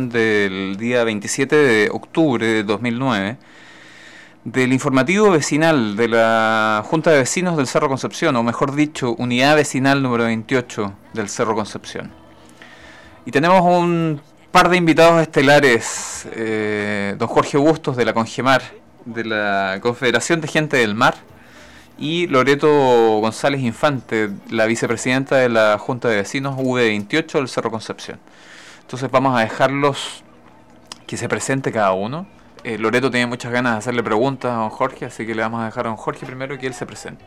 edición del día 27 de octubre de 2009 del informativo vecinal de la Junta de Vecinos del Cerro Concepción, o mejor dicho, Unidad Vecinal número 28 del Cerro Concepción. Y tenemos un par de invitados estelares, don Jorge Bustos de la Congemar, de la Confederación de Gente del Mar, y Loreto González Infante, la vicepresidenta de la Junta de Vecinos V28 del Cerro Concepción. Entonces vamos a dejarlos que se presente cada uno. Loreto tiene muchas ganas de hacerle preguntas a don Jorge, así que le vamos a dejar a don Jorge primero que él se presente.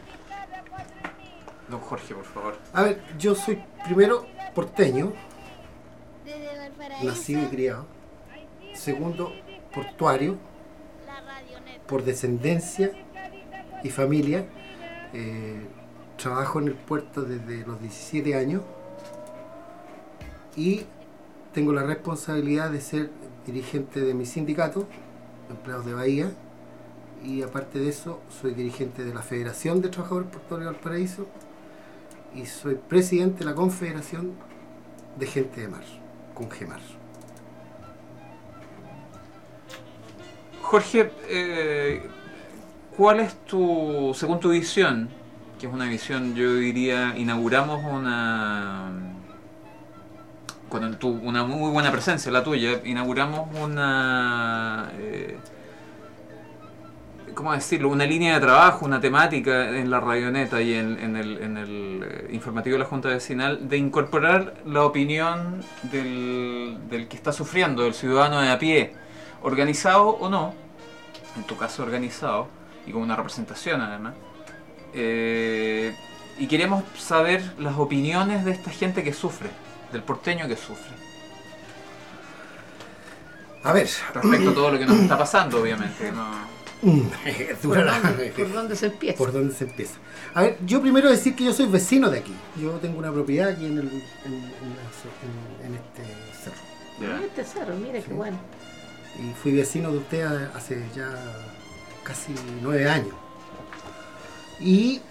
Don Jorge, por favor. A ver, yo soy primero porteño, nacido y criado. Segundo, portuario, por descendencia y familia. Trabajo en el puerto desde los 17 años y tengo la responsabilidad de ser dirigente de mi sindicato, Empleados de Bahía, y aparte de eso soy dirigente de la Federación de Trabajadores Portuarios de Valparaíso y soy presidente de la Confederación de Gente de Mar, Congemar. Jorge, ¿cuál es según tu visión, que es una visión, yo diría, inauguramos con una muy buena presencia, la tuya, inauguramos ¿cómo decirlo? Una línea de trabajo, una temática en la Radioneta y en el informativo de la Junta Vecinal de incorporar la opinión del que está sufriendo, del ciudadano de a pie, organizado o no, en tu caso organizado, y con una representación además. Y queremos saber las opiniones de esta gente que sufre, del porteño que sufre. A ver, respecto a todo lo que nos está pasando, obviamente, ¿no? ¿Por dónde se empieza? ¿Por dónde se empieza? A ver, yo primero decir que yo soy vecino de aquí. Yo tengo una propiedad aquí en este cerro. Yeah. En este cerro, mire, sí. Qué bueno. Y fui vecino de usted hace ya casi 9 años. Y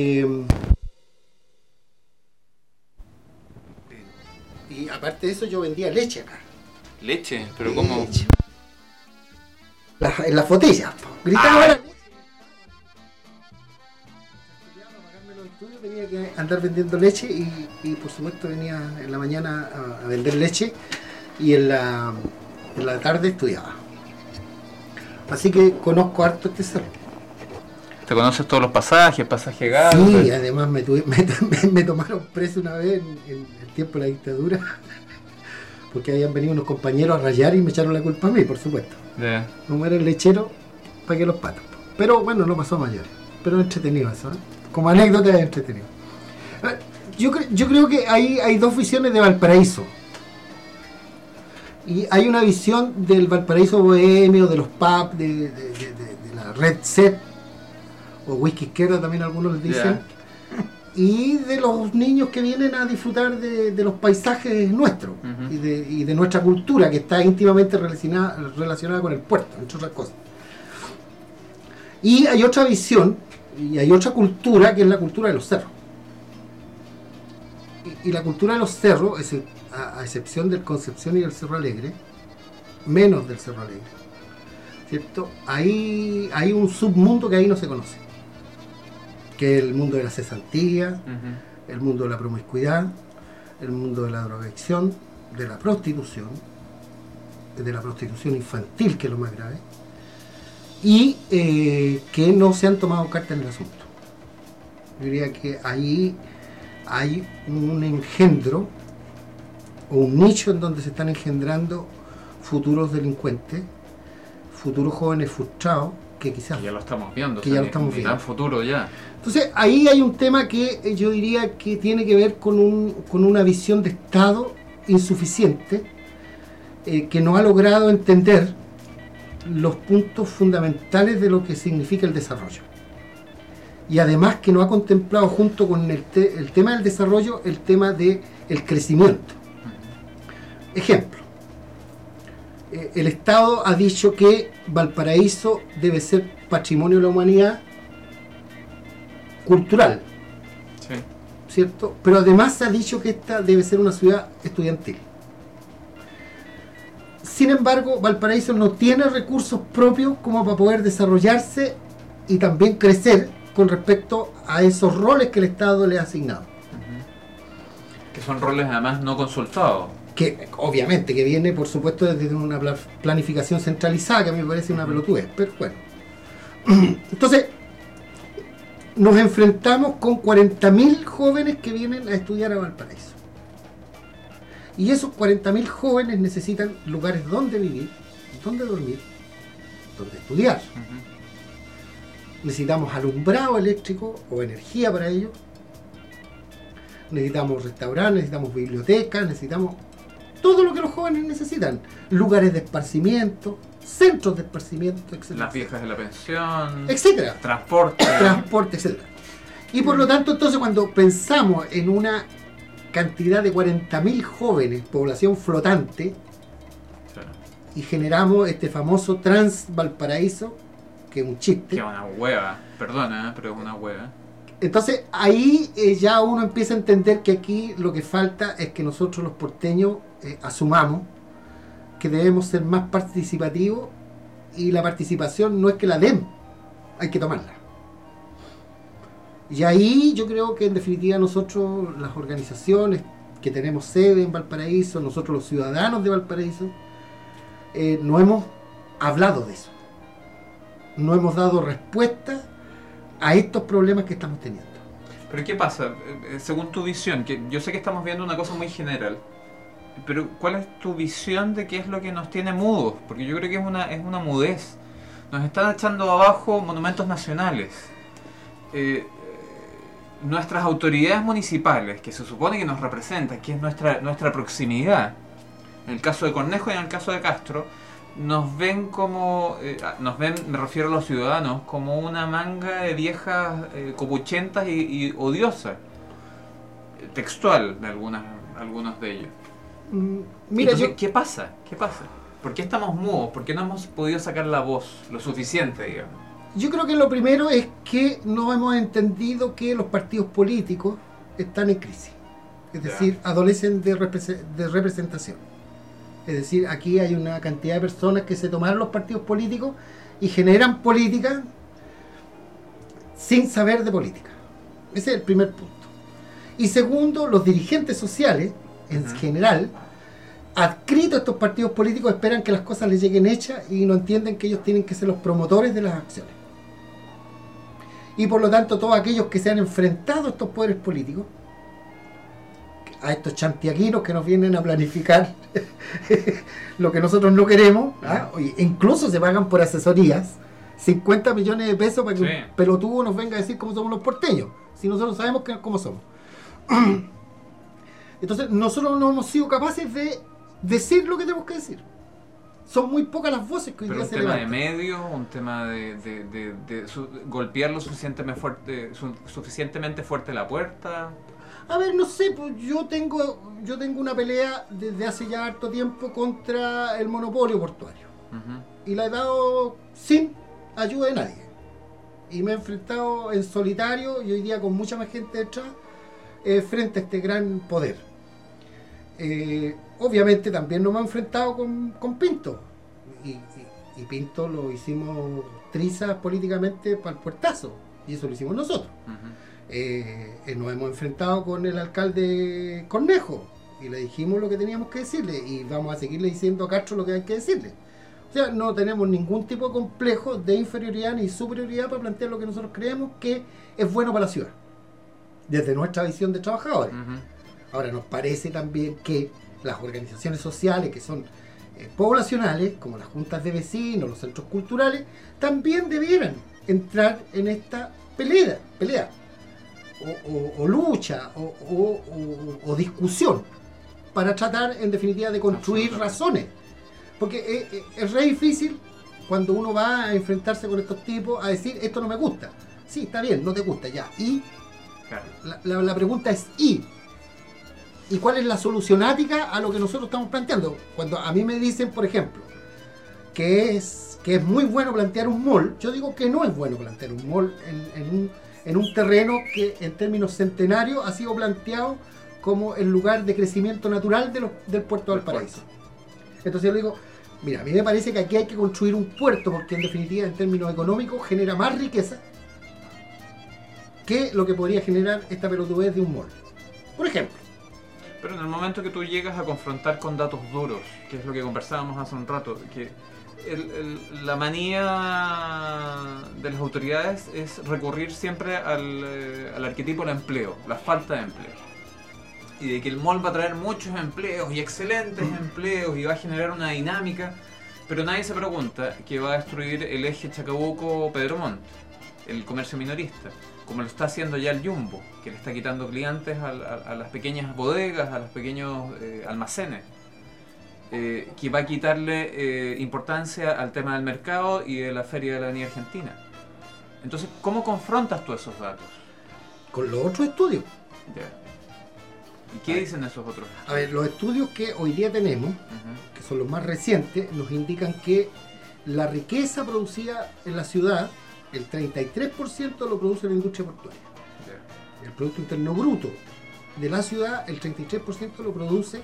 aparte de eso yo vendía leche acá. ¿Leche? ¿Pero cómo? Leche. En las botellas. Gritaba la leche. Para pagarme los estudios tenía que andar vendiendo leche y por supuesto venía en la mañana a vender leche y en la tarde estudiaba. Así que conozco harto este cerro. ¿Te conoces todos los pasajes, pasaje gas? Sí, además me tomaron preso una vez en el tiempo de la dictadura, porque habían venido unos compañeros a rayar y me echaron la culpa a mí, por supuesto. Yeah. Como era el lechero, pagué los patos. Pero bueno, no pasó a mayores. Pero entretenido eso, ¿eh? Como anécdota es entretenido. Yo creo que hay dos visiones de Valparaíso. Y hay una visión del Valparaíso bohemio, de los pubs, de la Red Set, o whisky izquierda también algunos les dicen, y de los niños que vienen a disfrutar de los paisajes nuestros, y de nuestra cultura, que está íntimamente relacionada con el puerto, entre otras cosas. Y hay otra visión, y hay otra cultura, que es la cultura de los cerros. Y la cultura de los cerros, a excepción del Concepción y del Cerro Alegre, menos del Cerro Alegre, ¿cierto? Hay un submundo que ahí no se conoce, que es el mundo de la cesantía, el mundo de la promiscuidad, el mundo de la drogadicción, de la prostitución infantil, que es lo más grave, y que no se han tomado cartas en el asunto. Yo diría que ahí hay un engendro o un nicho en donde se están engendrando futuros delincuentes, futuros jóvenes frustrados, que quizás ya lo estamos viendo, que ya lo estamos viendo. Futuro ya. Entonces ahí hay un tema que yo diría que tiene que ver con una visión de Estado insuficiente, que no ha logrado entender los puntos fundamentales de lo que significa el desarrollo, y además que no ha contemplado junto con el tema del desarrollo el tema del crecimiento. Ejemplo, el Estado ha dicho que Valparaíso debe ser patrimonio de la humanidad cultural, sí, ¿cierto? Pero además se ha dicho que esta debe ser una ciudad estudiantil. Sin embargo, Valparaíso no tiene recursos propios como para poder desarrollarse y también crecer con respecto a esos roles que el Estado le ha asignado. Que son roles además no consultados. Que obviamente que viene, por supuesto, desde una planificación centralizada, que a mí me parece una pelotudez, pero bueno. Entonces, nos enfrentamos con 40.000 jóvenes que vienen a estudiar a Valparaíso. Y esos 40.000 jóvenes necesitan lugares donde vivir, donde dormir, donde estudiar. Necesitamos alumbrado eléctrico o energía para ello. Necesitamos restaurantes, necesitamos bibliotecas, necesitamos todo lo que los jóvenes necesitan. Lugares de esparcimiento, centros de esparcimiento, etc. Las viejas de la pensión, etcétera. Transporte, etc. Y por lo tanto, entonces, cuando pensamos en una cantidad de 40.000 jóvenes, población flotante, claro, y generamos este famoso Trans Valparaíso, que es un chiste. que es una hueva, perdona, pero es una hueva. Entonces ahí ya uno empieza a entender que aquí lo que falta es que nosotros los porteños asumamos que debemos ser más participativos, y la participación no es que la den, hay que tomarla. Y ahí yo creo que en definitiva nosotros, las organizaciones que tenemos sede en Valparaíso, nosotros los ciudadanos de Valparaíso, no hemos hablado de eso. No hemos dado respuesta a estos problemas que estamos teniendo. Pero ¿qué pasa? Según tu visión, que yo sé que estamos viendo una cosa muy general, pero ¿cuál es tu visión de qué es lo que nos tiene mudos? Porque yo creo que es una mudez. Nos están echando abajo monumentos nacionales. Nuestras autoridades municipales, que se supone que nos representan, que es nuestra proximidad, en el caso de Cornejo y en el caso de Castro, nos ven como, me refiero a los ciudadanos, como una manga de viejas copuchentas y odiosas, textual de algunos de ellos. Mira, Entonces, ¿qué pasa? ¿Por qué estamos mudos? ¿Por qué no hemos podido sacar la voz lo suficiente, digamos? Yo creo que lo primero es que no hemos entendido que los partidos políticos están en crisis, es decir, adolecen de representación. Es decir, aquí hay una cantidad de personas que se tomaron los partidos políticos y generan política sin saber de política. Ese es el primer punto. Y segundo, los dirigentes sociales, en general, adscritos a estos partidos políticos, esperan que las cosas les lleguen hechas y no entienden que ellos tienen que ser los promotores de las acciones. Y por lo tanto, todos aquellos que se han enfrentado a estos poderes políticos, a estos chantiaquinos que nos vienen a planificar lo que nosotros no queremos, incluso se pagan por asesorías 50 millones de pesos para que un pelotudo nos venga a decir cómo somos los porteños, si nosotros sabemos cómo somos. Entonces nosotros no hemos sido capaces de decir lo que tenemos que decir. Son muy pocas las voces que hoy día se levantan. ¿Un tema de medios? ¿Un tema de golpear lo suficientemente fuerte la puerta? A ver, no sé, pues yo tengo una pelea desde hace ya harto tiempo contra el monopolio portuario. Y la he dado sin ayuda de nadie. Y me he enfrentado en solitario y hoy día con mucha más gente detrás frente a este gran poder. Obviamente también nos hemos enfrentado con Pinto. Y Pinto lo hicimos trizas políticamente para el puertazo. Y eso lo hicimos nosotros. Nos hemos enfrentado con el alcalde Cornejo y le dijimos lo que teníamos que decirle y vamos a seguirle diciendo a Castro lo que hay que decirle. O sea, no tenemos ningún tipo de complejo de inferioridad ni superioridad para plantear lo que nosotros creemos que es bueno para la ciudad, desde nuestra visión de trabajadores. Ahora, nos parece también que las organizaciones sociales que son poblacionales, como las juntas de vecinos, los centros culturales, también debieran entrar en esta pelea. O lucha o discusión para tratar en definitiva de construir razones, porque es re difícil cuando uno va a enfrentarse con estos tipos a decir esto no me gusta. Sí, está bien, no te gusta ya, y claro. La pregunta es ¿y cuál es la solucionática a lo que nosotros estamos planteando? Cuando a mí me dicen, por ejemplo, que es muy bueno plantear un mall, yo digo que no es bueno plantear un mall en un terreno que en términos centenarios ha sido planteado como el lugar de crecimiento natural del puerto de Valparaíso. Entonces yo le digo, Mira, a mí me parece que aquí hay que construir un puerto porque en definitiva en términos económicos genera más riqueza que lo que podría generar esta pelotudez de un mall. Por ejemplo. Pero en el momento que tú llegas a confrontar con datos duros, que es lo que conversábamos hace un rato, que la manía de las autoridades es recurrir siempre al arquetipo del empleo, la falta de empleo. Y de que el mall va a traer muchos empleos y excelentes empleos y va a generar una dinámica, pero nadie se pregunta que va a destruir el eje Chacabuco-Pedro Montt, el comercio minorista, como lo está haciendo ya el Jumbo, que le está quitando clientes a las pequeñas bodegas, a los pequeños almacenes, que va a quitarle importancia al tema del mercado y de la Feria de la Avenida Argentina. Entonces, ¿cómo confrontas tú esos datos? Con los otros estudios. Ya. ¿Y qué dicen esos otros? A ver, los estudios que hoy día tenemos, que son los más recientes, nos indican que la riqueza producida en la ciudad, el 33% lo produce la industria portuaria. El Producto Interno Bruto de la ciudad, el 33% lo produce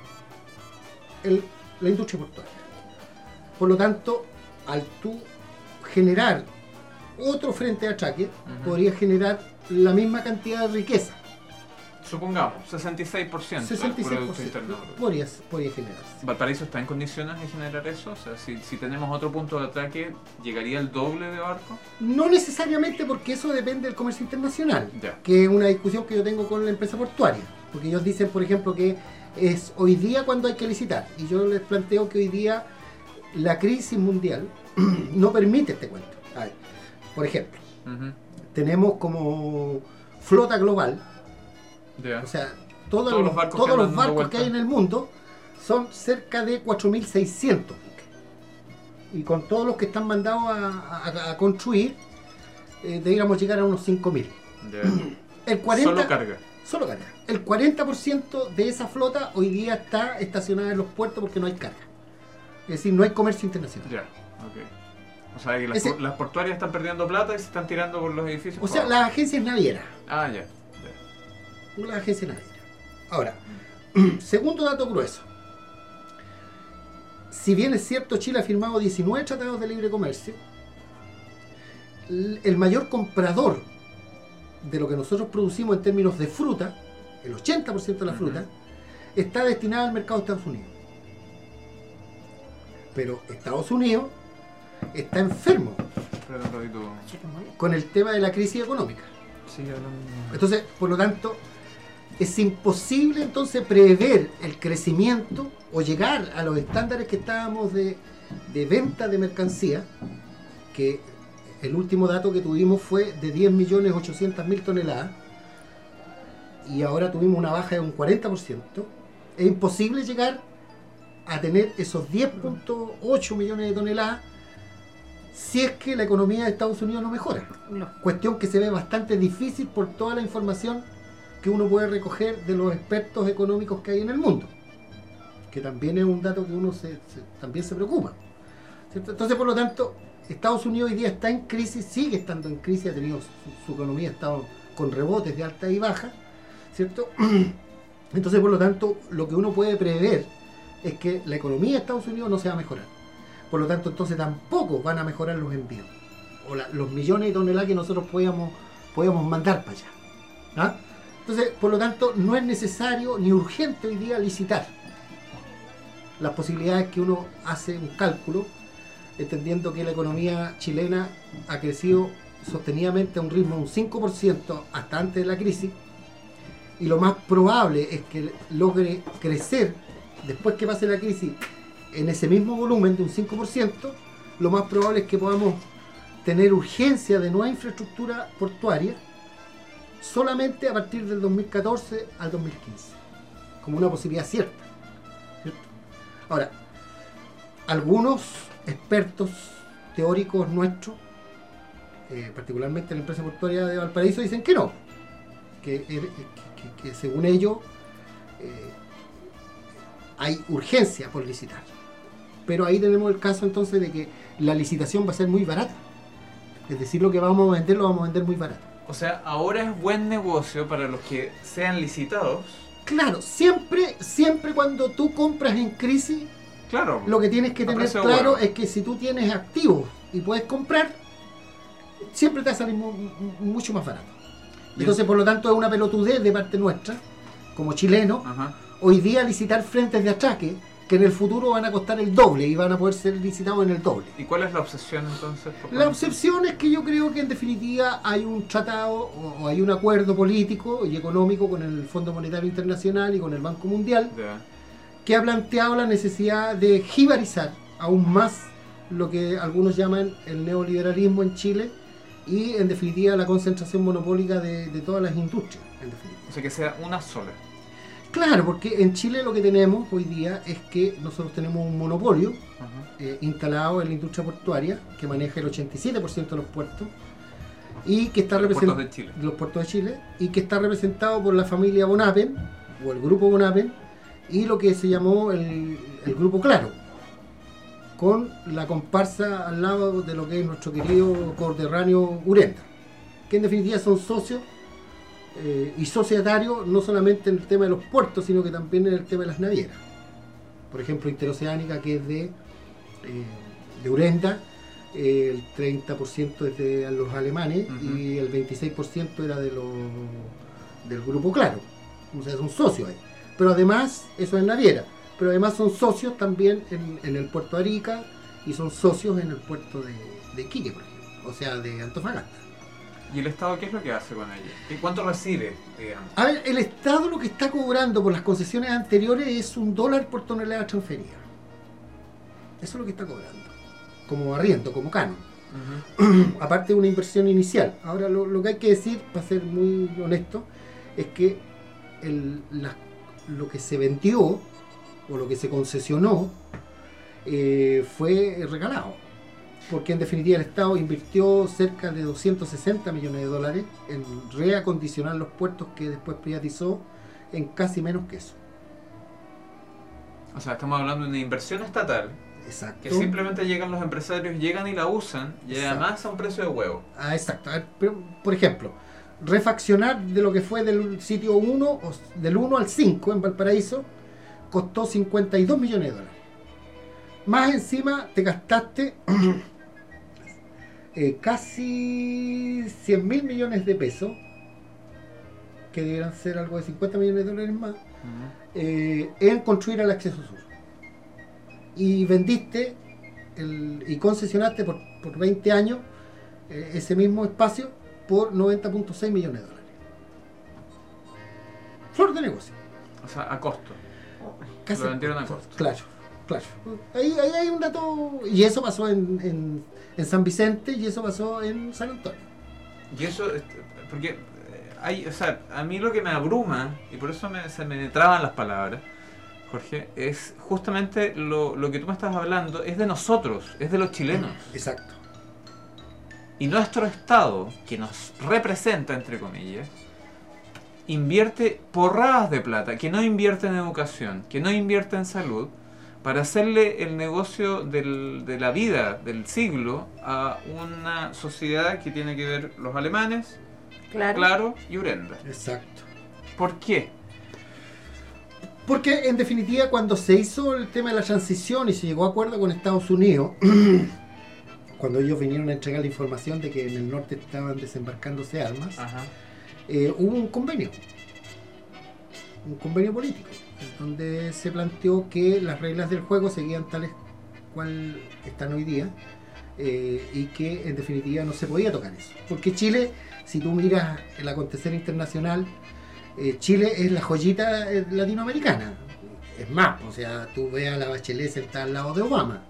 la industria portuaria. Por lo tanto, al tú generar otro frente de atraque, podrías generar la misma cantidad de riqueza. Supongamos, 66%. 66% podría generarse. ¿Valparaíso está en condiciones de generar eso? O sea, si tenemos otro punto de ataque, ¿llegaría el doble de barcos? No necesariamente, porque eso depende del comercio internacional, Ya. Que es una discusión que yo tengo con la empresa portuaria. Porque ellos dicen, por ejemplo, que es hoy día cuando hay que licitar. Y yo les planteo que hoy día la crisis mundial no permite este cuento. A ver, por ejemplo, tenemos como flota global. Yeah. O sea, todos los barcos que hay en el mundo son cerca de 4.600. Y con todos los que están mandados a construir, deberíamos llegar a unos 5.000. Yeah. El 40%, Solo carga. Solo carga. El 40% de esa flota hoy día está estacionada en los puertos porque no hay carga. Es decir, no hay comercio internacional. Ya, ok. O sea, que las portuarias están perdiendo plata y se están tirando por los edificios. O sea, las agencias navieras. Ah, ya. Las agencias navieras. Ahora, segundo dato grueso. Si bien es cierto, Chile ha firmado 19 tratados de libre comercio, el mayor comprador de lo que nosotros producimos en términos de fruta, el 80% de la fruta, está destinada al mercado de Estados Unidos. Pero Estados Unidos está enfermo con el tema de la crisis económica. Sigue hablando. Entonces, por lo tanto, es imposible entonces prever el crecimiento o llegar a los estándares que estábamos de venta de mercancía, que el último dato que tuvimos fue de 10.800.000 toneladas y ahora tuvimos una baja de un 40%. Es imposible llegar a tener esos 10.8 millones de toneladas si es que la economía de Estados Unidos no mejora. No. Cuestión que se ve bastante difícil por toda la información que uno puede recoger de los expertos económicos que hay en el mundo, que también es un dato que uno también se preocupa, ¿cierto? Entonces, por lo tanto, Estados Unidos hoy día está en crisis, sigue estando en crisis, ha tenido su economía ha estado con rebotes de alta y baja, ¿cierto? Entonces, por lo tanto, lo que uno puede prever es que la economía de Estados Unidos no se va a mejorar. Por lo tanto, entonces tampoco van a mejorar los envíos o los millones de toneladas que nosotros podíamos mandar para allá, ¿ah? Entonces, por lo tanto, no es necesario ni urgente hoy día licitar. Las posibilidades que uno hace un cálculo, entendiendo que la economía chilena ha crecido sostenidamente a un ritmo de un 5% hasta antes de la crisis, y lo más probable es que logre crecer después que pase la crisis en ese mismo volumen de un 5%, lo más probable es que podamos tener urgencia de nueva infraestructura portuaria solamente a partir del 2014 al 2015, como una posibilidad cierta, ¿cierto? Ahora, algunos expertos teóricos nuestros, particularmente la empresa portuaria de Valparaíso, dicen que no, que según ellos hay urgencia por licitar. Pero ahí tenemos el caso entonces de que la licitación va a ser muy barata. Es decir, lo que vamos a vender lo vamos a vender muy barato. O sea, ahora es buen negocio para los que sean licitados. Claro, siempre cuando tú compras en crisis, Claro. Lo que tienes que A tener precio claro bueno. es que si tú tienes activos y puedes comprar, siempre te va a salir mucho más barato. Y Entonces, por lo tanto, es una pelotudez de parte nuestra, como chilenos, Ajá. hoy día licitar frentes de atraque que en el futuro van a costar el doble y van a poder ser licitados en el doble. ¿Y cuál es la obsesión entonces? La obsesión es que yo creo que en definitiva hay un tratado o hay un acuerdo político y económico con el Fondo Monetario Internacional y con el Banco Mundial Ya. que ha planteado la necesidad de jibarizar aún más lo que algunos llaman el neoliberalismo en Chile y en definitiva la concentración monopólica de todas las industrias. En definitiva. O sea, que sea una sola. Claro, porque en Chile lo que tenemos hoy día es que nosotros tenemos un monopolio Ajá. instalado en la industria portuaria que maneja el 87% de los puertos y que está Los puertos representado de Chile. los puertos de Chile y que está representado por la familia Bonapen o el grupo Bonapen y lo que se llamó el grupo Claro, con la comparsa al lado de lo que es nuestro querido coterráneo Urenda, que en definitiva son socios y societarios no solamente en el tema de los puertos, sino que también en el tema de las navieras. Por ejemplo, Interoceánica, que es de Urenda, el 30% es de los alemanes y el 26% era del grupo Claro. O sea, son socios ahí. Pero además, eso es naviera, pero además son socios también en el puerto de Arica y son socios en el puerto de Iquique, por ejemplo, o sea, de Antofagasta. ¿Y el Estado qué es lo que hace con ella? ¿Y cuánto recibe, digamos? A ver, el Estado lo que está cobrando por las concesiones anteriores es $1 por tonelada transferida. Eso es lo que está cobrando. Como arriendo, como canon. Aparte de una inversión inicial. Ahora, lo que hay que decir, para ser muy honesto, es que lo que se vendió o lo que se concesionó fue regalado. Porque en definitiva el Estado invirtió cerca de $260 millones en reacondicionar los puertos que después privatizó en casi menos que eso. O sea, estamos hablando de una inversión estatal Exacto. que simplemente llegan los empresarios, llegan y la usan y Exacto. además a un precio de huevo. Ah, exacto. A ver, pero, por ejemplo, refaccionar de lo que fue del sitio 1, o del 1 al 5 en Valparaíso, costó $52 millones. Más encima te gastaste casi 100.000 millones de pesos, que deberán ser algo de $50 millones más, en construir el acceso sur. Y vendiste y concesionaste por 20 años ese mismo espacio por $90.6 millones. Flor de negocio. O sea, a costo. Casi Lo vendieron a costo. Claro. Ahí hay un dato. Y eso pasó en San Vicente y eso pasó en San Antonio. Y eso, porque hay, o sea, a mí lo que me abruma, y por eso se me traban las palabras, Jorge, es justamente lo que tú me estás hablando, es de nosotros, es de los chilenos. Exacto. Y nuestro Estado, que nos representa, entre comillas, invierte porradas de plata, que no invierte en educación, que no invierte en salud, para hacerle el negocio de la vida, del siglo, a una sociedad que tiene que ver los alemanes, Claro y Urenda. Exacto. ¿Por qué? Porque en definitiva cuando se hizo el tema de la transición y se llegó a acuerdo con Estados Unidos, cuando ellos vinieron a entregar la información de que en el norte estaban desembarcándose armas, hubo un convenio político, en donde se planteó que las reglas del juego seguían tales cual están hoy día, y que en definitiva no se podía tocar eso. Porque Chile, si tú miras el acontecer internacional, Chile es la joyita latinoamericana. Es más, o sea, tú ves a la Bachelet sentada al lado de Obama.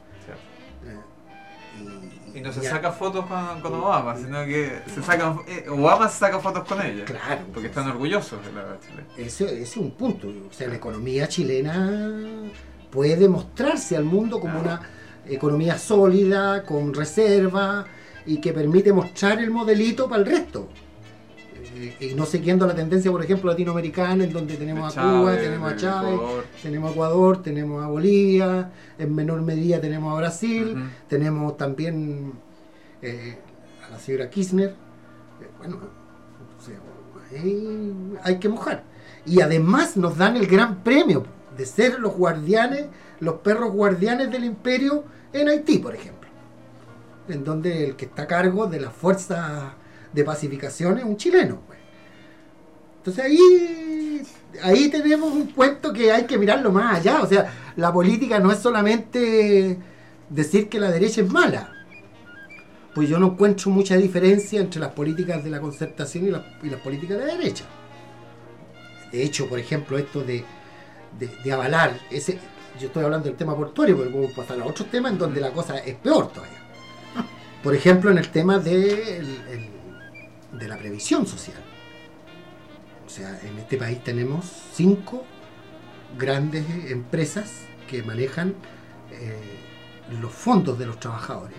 Y no se saca fotos con Obama, sino que Obama se saca fotos con ella. Claro. Porque están orgullosos de la Bachelet. Ese es un punto. O sea, la economía chilena puede demostrarse al mundo como una economía sólida, con reserva y que permite mostrar el modelito para el resto. Y no siguiendo la tendencia, por ejemplo, latinoamericana, en donde tenemos a Cuba, tenemos a Chávez, tenemos a Ecuador, tenemos a Bolivia, en menor medida tenemos a Brasil, tenemos también a la señora Kirchner. Bueno, o sea, hay que mojar. Y además nos dan el gran premio de ser los guardianes, los perros guardianes del imperio en Haití, por ejemplo, en donde el que está a cargo de las fuerzas de pacificación es un chileno, pues. Entonces ahí tenemos un cuento que hay que mirarlo más allá. O sea, la política no es solamente decir que la derecha es mala. Pues yo no encuentro mucha diferencia entre las políticas de la concertación y las políticas de la derecha. De hecho, por ejemplo, esto de avalar yo estoy hablando del tema portuario, pero podemos pasar a otros temas en donde la cosa es peor todavía. Por ejemplo, en el tema de la previsión social. O sea, en este país tenemos 5 grandes empresas que manejan los fondos de los trabajadores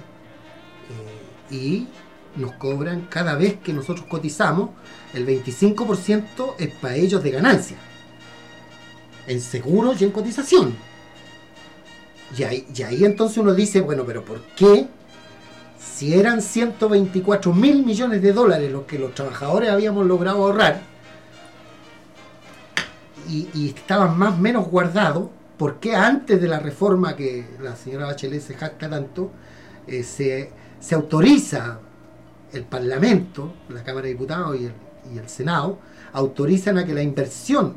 y nos cobran cada vez que nosotros cotizamos, el 25% es para ellos de ganancia, en seguros y en cotización. Y ahí entonces uno dice, bueno, pero ¿por qué? Si eran 124.000 millones de dólares los que los trabajadores habíamos logrado ahorrar, y estaban más o menos guardados, ¿por qué antes de la reforma que la señora Bachelet se jacta tanto, se autoriza el Parlamento, la Cámara de Diputados y el Senado, autorizan a que la inversión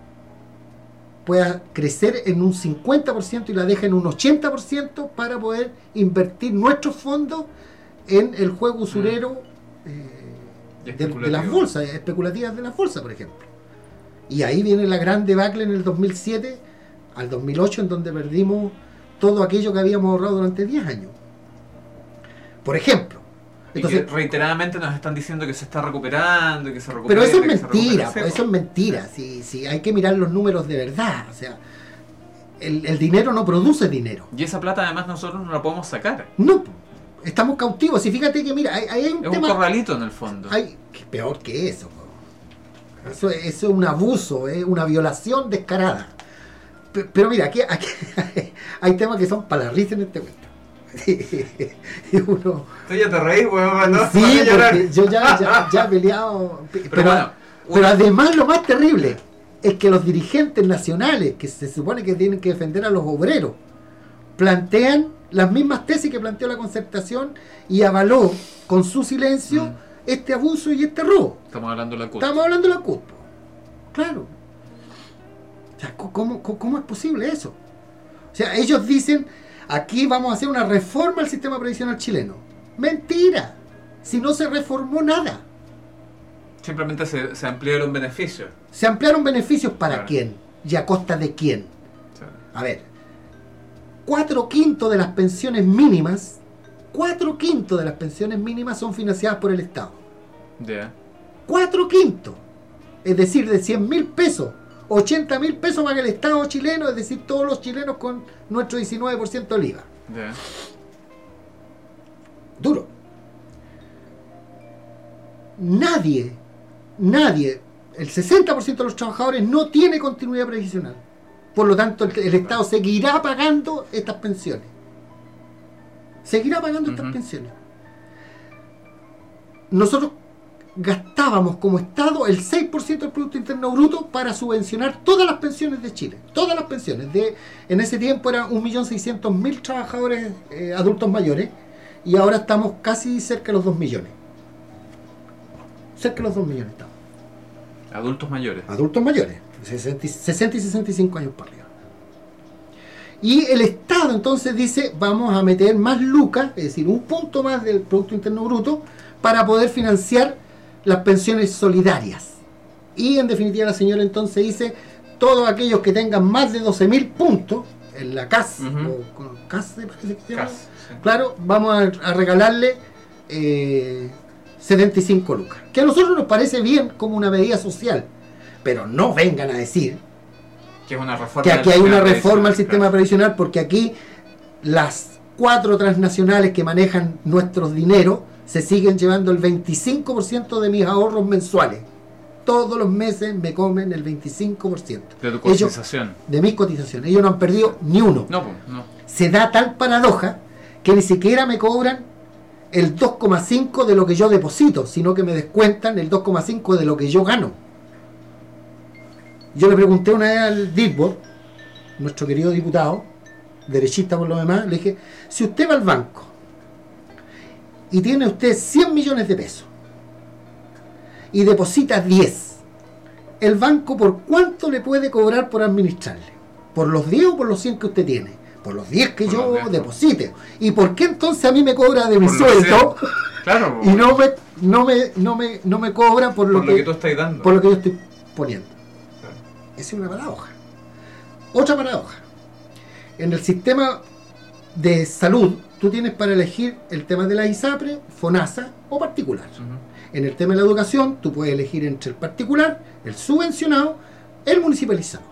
pueda crecer en un 50% y la deja en un 80% para poder invertir nuestros fondos en el juego usurero de las bolsas, especulativas de las bolsas, por ejemplo? Y ahí viene la gran debacle en el 2007 al 2008, en donde perdimos todo aquello que habíamos ahorrado durante 10 años. Por ejemplo. Entonces, y que reiteradamente nos están diciendo que se está recuperando, que se recupera. Pero eso es mentira, eso es mentira. Si hay que mirar los números de verdad. O sea, el dinero no produce dinero. Y esa plata además nosotros no la podemos sacar. No, estamos cautivos. Y fíjate que mira, hay un es tema, un corralito en el fondo. Peor que eso. Eso es un abuso, es una violación descarada. Pero mira, aquí hay temas que son para la risa en este momento. Y uno... Tú ya te reís, weón, ¿no? Sí, porque yo ya he peleado. Pero además lo más terrible es que los dirigentes nacionales, que se supone que tienen que defender a los obreros, plantean las mismas tesis que planteó la Concertación y avaló con su silencio este abuso y este robo. Estamos hablando de la CUT. Estamos hablando de la CUT. Claro. O sea, ¿cómo es posible eso? O sea, ellos dicen, aquí vamos a hacer una reforma al sistema previsional chileno. ¡Mentira! Si no se reformó nada. Simplemente se ampliaron beneficios. ¿Se ampliaron beneficios para quién? ¿Y a costa de quién? Sí. A ver, 4/5 de las pensiones mínimas, 4/5 de las pensiones mínimas son financiadas por el Estado. Yeah. 4/5. Es decir, de 100.000 pesos, 80.000 pesos paga el Estado chileno, es decir, todos los chilenos con nuestro 19% del IVA. Yeah. Duro. Nadie, el 60% de los trabajadores no tiene continuidad previsional. Por lo tanto, el Estado seguirá pagando estas pensiones. Seguirá pagando estas pensiones. Nosotros gastábamos como Estado el 6% del Producto Interno Bruto para subvencionar todas las pensiones de Chile. Todas las pensiones. En ese tiempo eran 1.600.000 trabajadores adultos mayores y ahora estamos casi cerca de los 2 millones. Cerca de los 2 millones estamos. Adultos mayores. Adultos mayores. 60 y 65 años para arriba. Y el Estado entonces dice, vamos a meter más lucas, es decir, un punto más del Producto Interno Bruto, para poder financiar las pensiones solidarias. Y en definitiva la señora entonces dice, todos aquellos que tengan más de 12.000 puntos en la CAS, o CAS me parece que se llama, sí. Claro, vamos a regalarle 75 lucas. Que a nosotros nos parece bien como una medida social, pero no vengan a decir que es una reforma, que aquí hay una reforma al sistema previsional, porque aquí las 4 transnacionales que manejan nuestros dineros se siguen llevando el 25% de mis ahorros mensuales. Todos los meses me comen el 25%. De tu cotización. De mis cotizaciones. Ellos no han perdido ni uno. No. Se da tal paradoja que ni siquiera me cobran el 2,5 de lo que yo deposito, sino que me descuentan el 2,5 de lo que yo gano. Yo le pregunté una vez al Dilbor, nuestro querido diputado, derechista por lo demás, le dije, si usted va al banco y tiene usted 100 millones de pesos y deposita 10, ¿el banco por cuánto le puede cobrar por administrarle? ¿Por los 10 o por los 100 que usted tiene? Por los 10 que yo deposite. ¿Y por qué entonces a mí me cobra de mi sueldo? Claro, Y no me cobra por lo que tú estás dando. por lo que yo estoy poniendo. Claro. Esa es una paradoja. Otra paradoja. En el sistema de salud, tú tienes para elegir el tema de la ISAPRE, FONASA o particular. En el tema de la educación, tú puedes elegir entre el particular, el subvencionado, el municipalizado.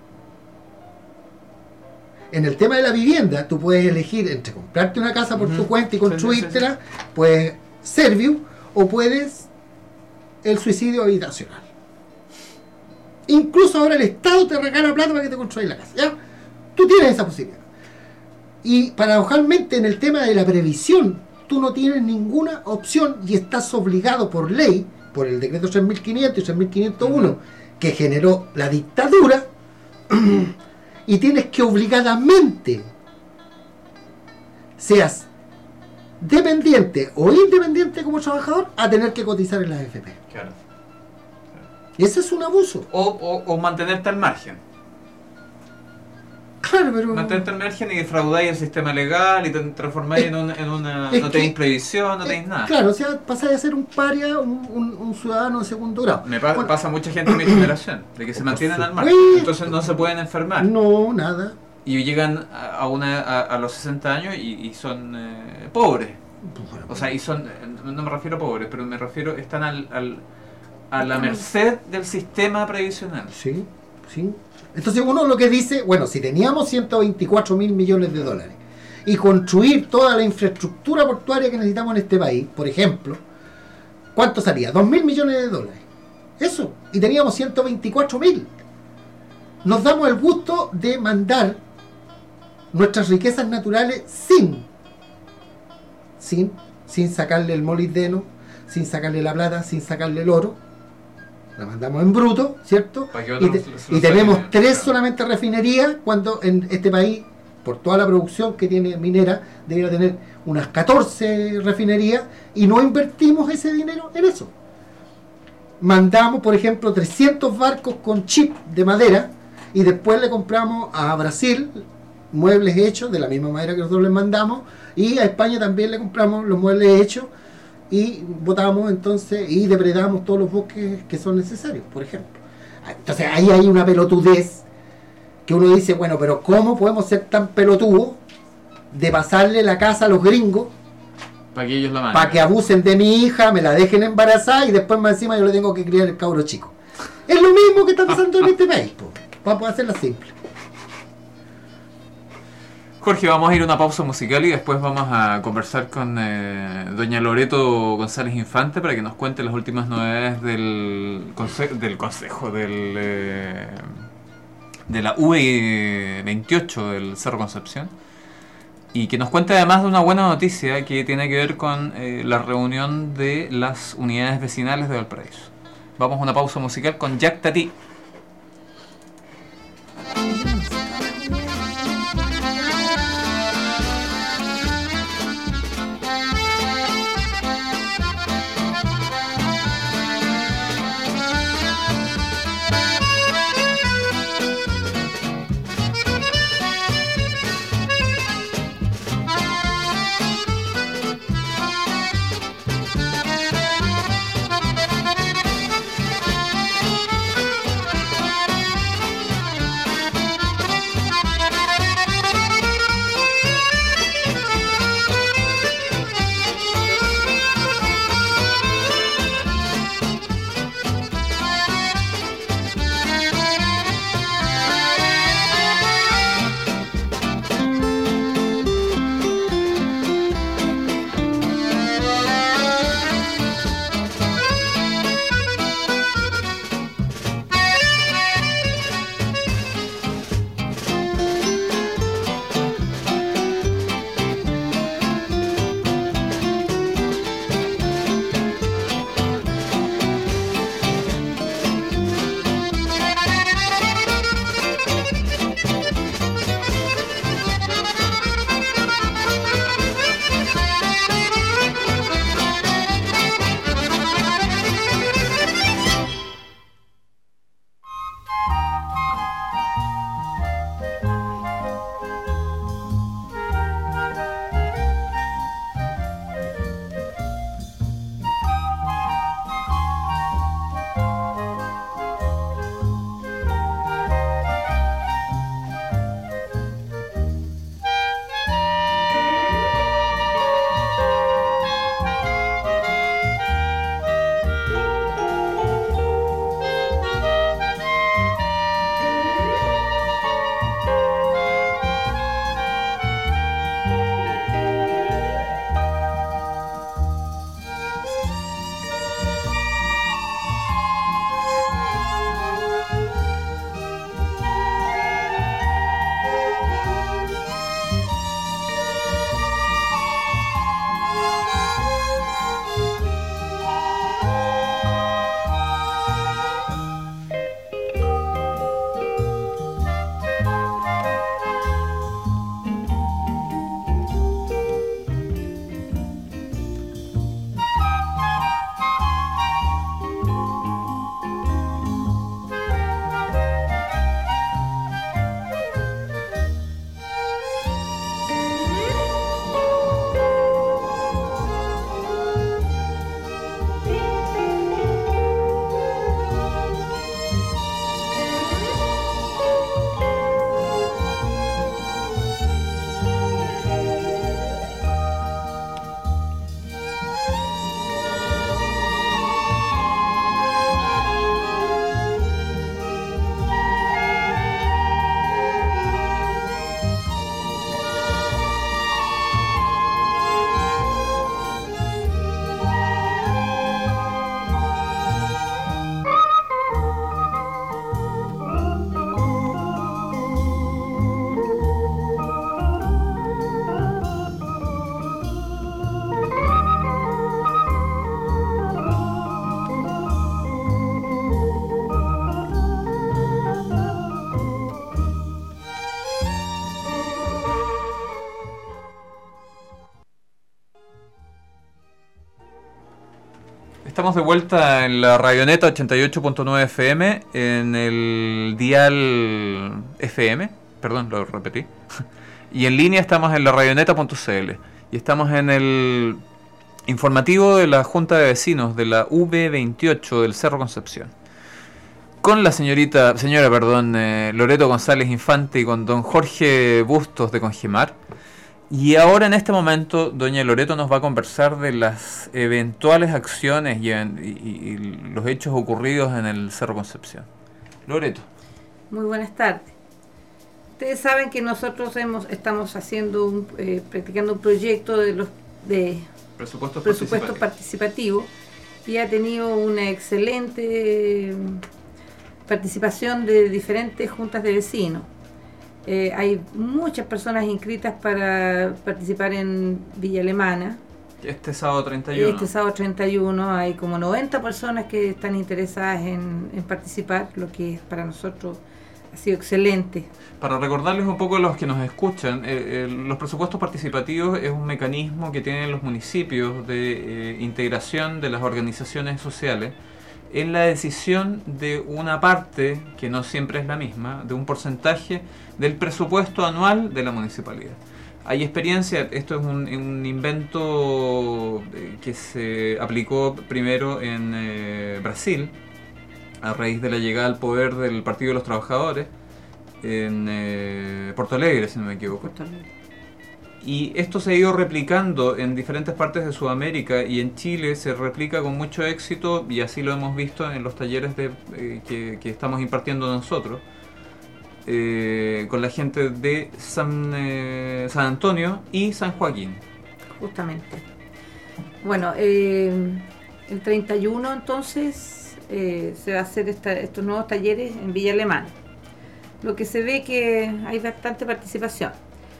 En el tema de la vivienda, tú puedes elegir entre comprarte una casa por tu cuenta y construírtela, puedes Serviu, o puedes el suicidio habitacional. Incluso ahora el Estado te regala plata para que te construyas la casa, ¿ya? Tú tienes esa posibilidad. Y paradojalmente en el tema de la previsión, tú no tienes ninguna opción y estás obligado por ley, por el decreto 3.500 y 3.501, que generó la dictadura, y tienes que obligadamente, seas dependiente o independiente como trabajador, a tener que cotizar en la AFP. Claro. Ese es un abuso. O mantenerte al margen. Claro, pero... Mantenerte al margen y defraudáis el sistema legal y te transformáis en una... No tenéis previsión, no tenéis nada. Claro, o sea, pasáis a ser un paria, un ciudadano de segundo grado. Pasa mucha gente en mi generación, de que se mantienen al margen, entonces no se pueden enfermar. No, nada. Y llegan a los 60 años y son pobres. O sea, y son, no me refiero a pobres, pero me refiero, están a la merced del sistema previsional. Sí, sí. Entonces uno lo que dice, bueno, si teníamos 124 mil millones de dólares y construir toda la infraestructura portuaria que necesitamos en este país, por ejemplo, ¿cuánto salía? 2.000 millones de dólares. Eso. Y teníamos 124 mil. Nos damos el gusto de mandar nuestras riquezas naturales sin sacarle el molibdeno, sin sacarle la plata, sin sacarle el oro. La mandamos en bruto, ¿cierto? Y tenemos 3 solamente refinerías, cuando en este país, por toda la producción que tiene minera, debería tener unas 14 refinerías, y no invertimos ese dinero en eso. Mandamos, por ejemplo, 300 barcos con chip de madera, y después le compramos a Brasil muebles hechos de la misma madera que nosotros les mandamos, y a España también le compramos los muebles hechos, y botamos entonces y depredamos todos los bosques que son necesarios, por ejemplo. Entonces ahí hay una pelotudez que uno dice, bueno, pero ¿cómo podemos ser tan pelotudos de pasarle la casa a los gringos para que ellos la manden? Para que abusen de mi hija, me la dejen embarazada y después más encima yo le tengo que criar el cabro chico? Es lo mismo que está pasando en este país, vamos a hacerla simple. Jorge, vamos a ir a una pausa musical y después vamos a conversar con doña Loreto González Infante para que nos cuente las últimas novedades del consejo de la V28 del Cerro Concepción, y que nos cuente además de una buena noticia que tiene que ver con la reunión de las unidades vecinales de Valparaíso. Vamos a una pausa musical con Jack Tati. Estamos de vuelta en la Radioneta 88.9 FM, en el dial FM, perdón, lo repetí, y en línea estamos en la radioneta.cl, y estamos en el informativo de la Junta de Vecinos de la V28 del Cerro Concepción, con la señora Loreto González Infante y con don Jorge Bustos de Congemar. Y ahora en este momento doña Loreto nos va a conversar de las eventuales acciones y los hechos ocurridos en el Cerro Concepción. Loreto. Muy buenas tardes. Ustedes saben que nosotros estamos haciendo practicando un proyecto de presupuesto participativo y ha tenido una excelente participación de diferentes juntas de vecinos. Hay muchas personas inscritas para participar en Villa Alemana. Este sábado 31. Este sábado 31 hay como 90 personas que están interesadas en participar, lo que para nosotros ha sido excelente. Para recordarles un poco a los que nos escuchan, los presupuestos participativos es un mecanismo que tienen los municipios de integración de las organizaciones sociales en la decisión de una parte, que no siempre es la misma, de un porcentaje del presupuesto anual de la municipalidad. Hay experiencia, esto es un invento que se aplicó primero en Brasil, a raíz de la llegada al poder del Partido de los Trabajadores, en Porto Alegre, si no me equivoco. Porto Alegre. Y esto se ha ido replicando en diferentes partes de Sudamérica, y en Chile se replica con mucho éxito, y así lo hemos visto en los talleres que estamos impartiendo nosotros, con la gente de San Antonio y San Joaquín. Justamente. Bueno, el 31 entonces se va a hacer estos nuevos talleres en Villa Alemana. Lo que se ve que hay bastante participación.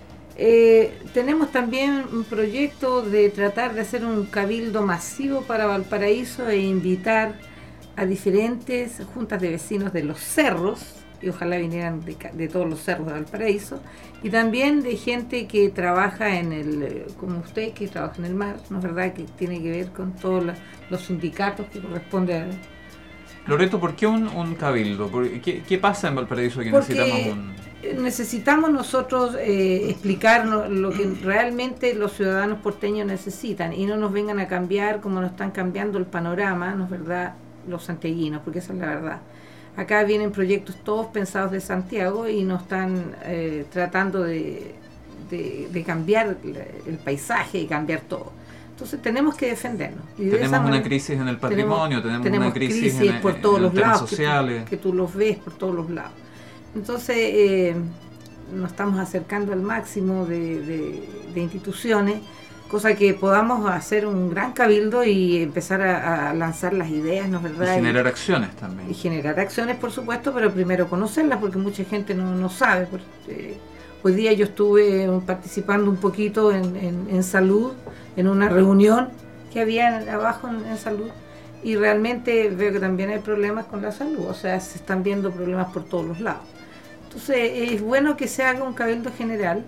Tenemos también un proyecto de tratar de hacer un cabildo masivo para Valparaíso e invitar a diferentes juntas de vecinos de los cerros, y ojalá vinieran de todos los cerros de Valparaíso, y también de gente que trabaja como usted, que trabaja en el mar, ¿no es verdad?, que tiene que ver con todos los sindicatos que corresponden a... Loreto, ¿por qué un cabildo? ¿Qué pasa en Valparaíso que Porque necesitamos necesitamos nosotros explicar lo que realmente los ciudadanos porteños necesitan, y no nos vengan a cambiar como nos están cambiando el panorama, ¿no es verdad?, los santiaguinos, porque esa es la verdad. Acá vienen proyectos todos pensados de Santiago y nos están tratando de cambiar el paisaje y cambiar todo. Entonces tenemos que defendernos. Y tenemos una crisis en el patrimonio, tenemos una crisis en por todos los temas lados, sociales. que tú los ves por todos los lados. Entonces nos estamos acercando al máximo de instituciones, cosa que podamos hacer un gran cabildo y empezar a lanzar las ideas, ¿no es verdad? Y generar acciones también. Y generar acciones, por supuesto, pero primero conocerlas, porque mucha gente no sabe. Hoy día yo estuve participando un poquito en salud, en una reunión que había abajo en salud, y realmente veo que también hay problemas con la salud, o sea, se están viendo problemas por todos los lados. Entonces es bueno que se haga un cabildo general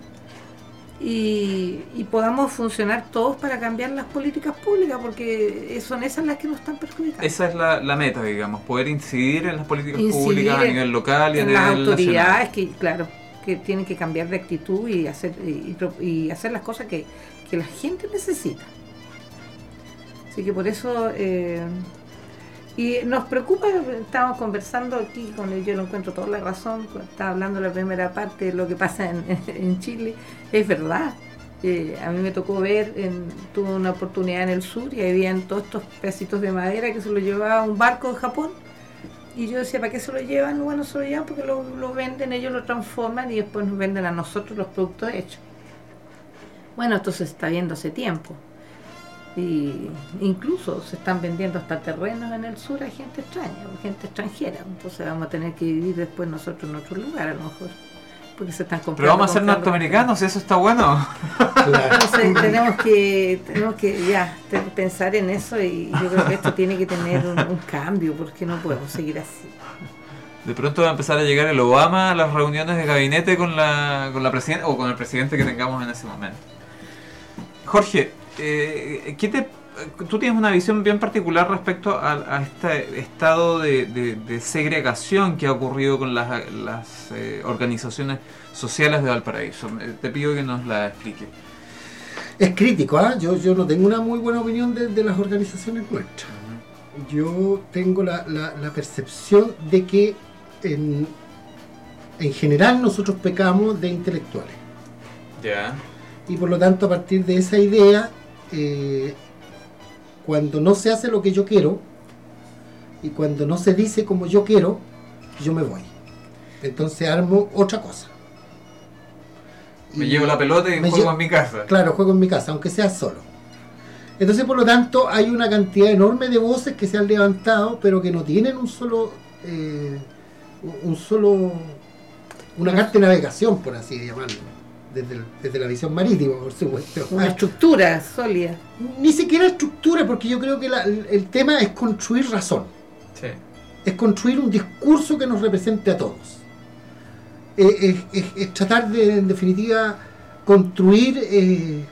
y podamos funcionar todos para cambiar las políticas públicas, porque son esas las que nos están perjudicando. Esa es la meta, digamos, poder incidir en las políticas públicas a nivel local y a nivel nacional. En las autoridades nacional. que tienen que cambiar de actitud y hacer las cosas que la gente necesita. Así que por eso y nos preocupa. Estamos conversando aquí con él, yo lo encuentro toda la razón. Estaba hablando la primera parte de lo que pasa en Chile. Es verdad. A mí me tocó ver, tuve una oportunidad en el sur y habían todos estos pedacitos de madera que se los llevaba un barco de Japón. Y yo decía, ¿para qué se lo llevan? Bueno, se lo llevan porque lo venden, ellos lo transforman y después nos venden a nosotros los productos hechos. Bueno, esto se está viendo hace tiempo. Y incluso se están vendiendo hasta terrenos en el sur a gente extraña, gente extranjera. Entonces vamos a tener que vivir después nosotros en otro lugar, a lo mejor. Porque se están comprando. Pero vamos a ser norteamericanos, eso está bueno. Entonces tenemos que ya pensar en eso, y yo creo que esto tiene que tener un cambio, porque no podemos seguir así. De pronto va a empezar a llegar el Obama a las reuniones de gabinete con la presidenta o con el presidente que tengamos en ese momento. Jorge, ¿qué te tú tienes una visión bien particular respecto a este estado de segregación que ha ocurrido con las organizaciones sociales de Valparaíso. Te pido que nos la explique. Es crítico, ¿ah? Yo no tengo una muy buena opinión de las organizaciones nuestras. Yo tengo la percepción de que en general nosotros pecamos de intelectuales. Ya. Y por lo tanto, a partir de esa idea, cuando no se hace lo que yo quiero y cuando no se dice como yo quiero, yo me voy. Entonces armo otra cosa. Me llevo la pelota y juego en mi casa. Claro, juego en mi casa, aunque sea solo. Entonces, por lo tanto, hay una cantidad enorme de voces que se han levantado, pero que no tienen una carta de navegación, por así llamarlo, desde la visión marítima, por supuesto. Una estructura sólida. Ni siquiera estructura, porque yo creo que el tema es construir razón. Sí. Es construir un discurso que nos represente a todos. Es tratar de, en definitiva, construir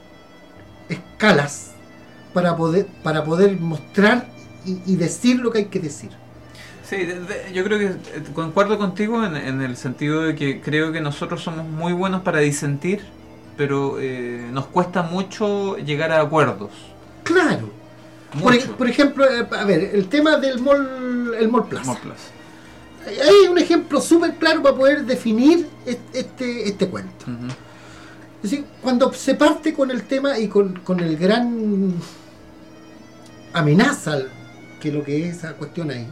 escalas para poder mostrar y decir lo que hay que decir. Sí, yo creo que concuerdo contigo en el sentido de que creo que nosotros somos muy buenos para disentir, pero nos cuesta mucho llegar a acuerdos. Claro. Por ejemplo, a ver, el tema del Mall Plaza. Hay un ejemplo súper claro para poder definir este cuento. Uh-huh. Es decir, cuando se parte con el tema y con el gran amenaza que lo que es esa cuestión ahí,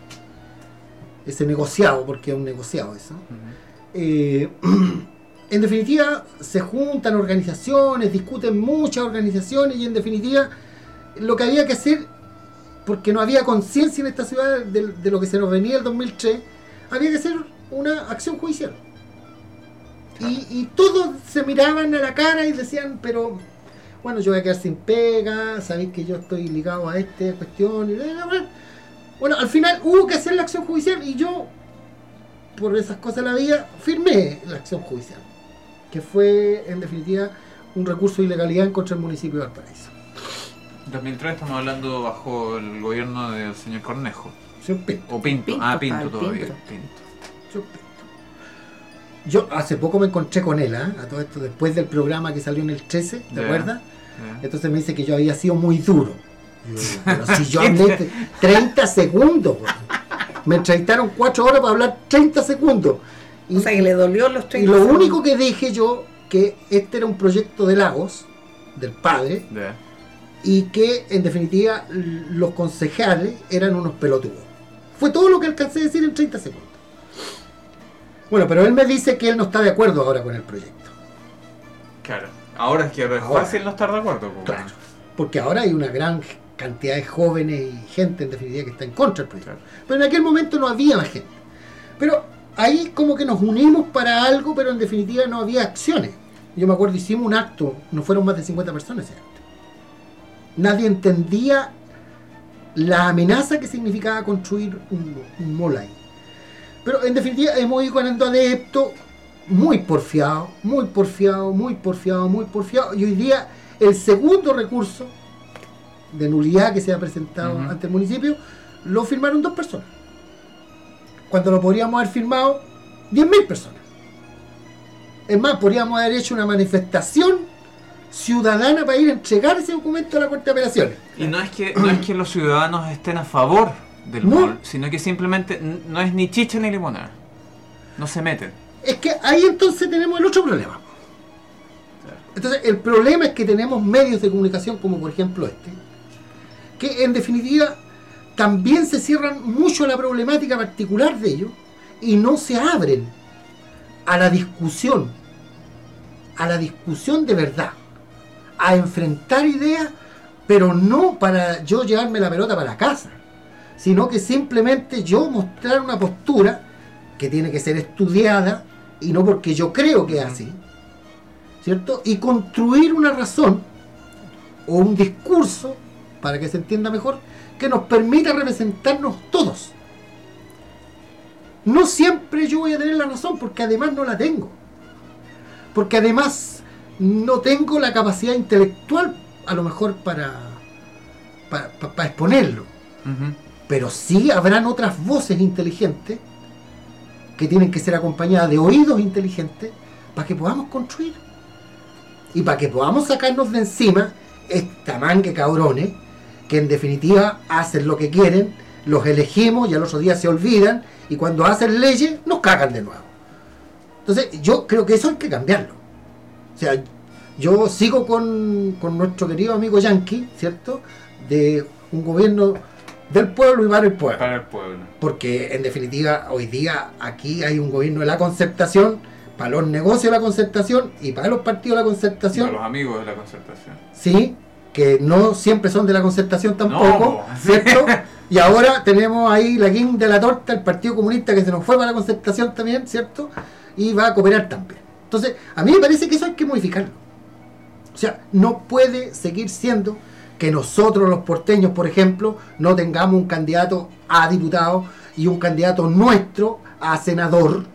ese negociado, porque es un negociado eso. Uh-huh. En definitiva, se juntan organizaciones, discuten muchas organizaciones y en definitiva lo que había que hacer, porque no había conciencia en esta ciudad de lo que se nos venía el 2003, había que hacer una acción judicial. Claro. Y todos se miraban a la cara y decían, pero bueno, yo voy a quedar sin pega, sabéis que yo estoy ligado a esta cuestión. Bueno, al final hubo que hacer la acción judicial y yo, por esas cosas de la vida, firmé la acción judicial, que fue en definitiva un recurso de ilegalidad en contra del municipio de Valparaíso. 2003 estamos hablando bajo el gobierno del señor Cornejo. Pinto. O Pinto. Pinto todavía. Pinto. Yo hace poco me encontré con él, a todo esto, después del programa que salió en el 13, ¿te acuerdas? Entonces me dice que yo había sido muy duro. Pero si yo hablé 30 segundos, me entrevistaron 4 horas para hablar 30 segundos. O sea que le dolió los 30 Y lo segundos. único que dije yo, que este era un proyecto de Lagos, del padre, y que en definitiva los concejales eran unos pelotudos. Fue todo lo que alcancé a decir en 30 segundos. Bueno, pero él me dice que él no está de acuerdo ahora con el proyecto. Claro, ahora es que es fácil no estar de acuerdo. Claro, porque ahora hay una gran cantidad de jóvenes y gente en definitiva que está en contra del proyecto. Claro. Pero en aquel momento no había más gente. Pero ahí como que nos unimos para algo, pero en definitiva no había acciones. Yo me acuerdo, hicimos un acto, no fueron más de 50 personas ese acto. Nadie entendía la amenaza que significaba construir un mall ahí. Pero en definitiva hemos ido ganando adeptos muy porfiados, y hoy día el segundo recurso de nulidad que se ha presentado ante el municipio lo firmaron 2 personas, cuando lo podríamos haber firmado 10.000 personas. Es más, podríamos haber hecho una manifestación ciudadana para ir a entregar ese documento a la Corte de Apelaciones. Y no es que los ciudadanos estén a favor del mall, sino que simplemente no es ni chicha ni limonada. No se meten. Es que ahí entonces tenemos el otro problema. Entonces el problema es que tenemos medios de comunicación como por ejemplo que en definitiva también se cierran mucho a la problemática particular de ellos y no se abren a la discusión de verdad, a enfrentar ideas, pero no para yo llevarme la pelota para la casa, sino que simplemente yo mostrar una postura que tiene que ser estudiada y no porque yo creo que es así, ¿cierto? Y construir una razón o un discurso, para que se entienda mejor, que nos permita representarnos todos. No siempre yo voy a tener la razón, porque además no la tengo. Porque además no tengo la capacidad intelectual, a lo mejor, para exponerlo. Pero sí habrán otras voces inteligentes que tienen que ser acompañadas de oídos inteligentes para que podamos construir y para que podamos sacarnos de encima esta manga de cabrones que en definitiva hacen lo que quieren, los elegimos y al otro día se olvidan y cuando hacen leyes nos cagan de nuevo. Entonces yo creo que eso hay que cambiarlo. O sea, yo sigo con nuestro querido amigo Yankee, ¿cierto? De un gobierno del pueblo y para el pueblo. Para el pueblo. Porque en definitiva hoy día aquí hay un gobierno de la concertación, para los negocios de la concertación y para los partidos de la concertación. Para los amigos de la concertación. Sí, que no siempre son de la concertación tampoco, no. ¿cierto? Y ahora tenemos ahí la guinda de la torta, el Partido Comunista que se nos fue para la concertación también, ¿cierto? Y va a cooperar también. Entonces, a mí me parece que eso hay que modificarlo. O sea, no puede seguir siendo que nosotros los porteños, por ejemplo, no tengamos un candidato a diputado y un candidato nuestro a senador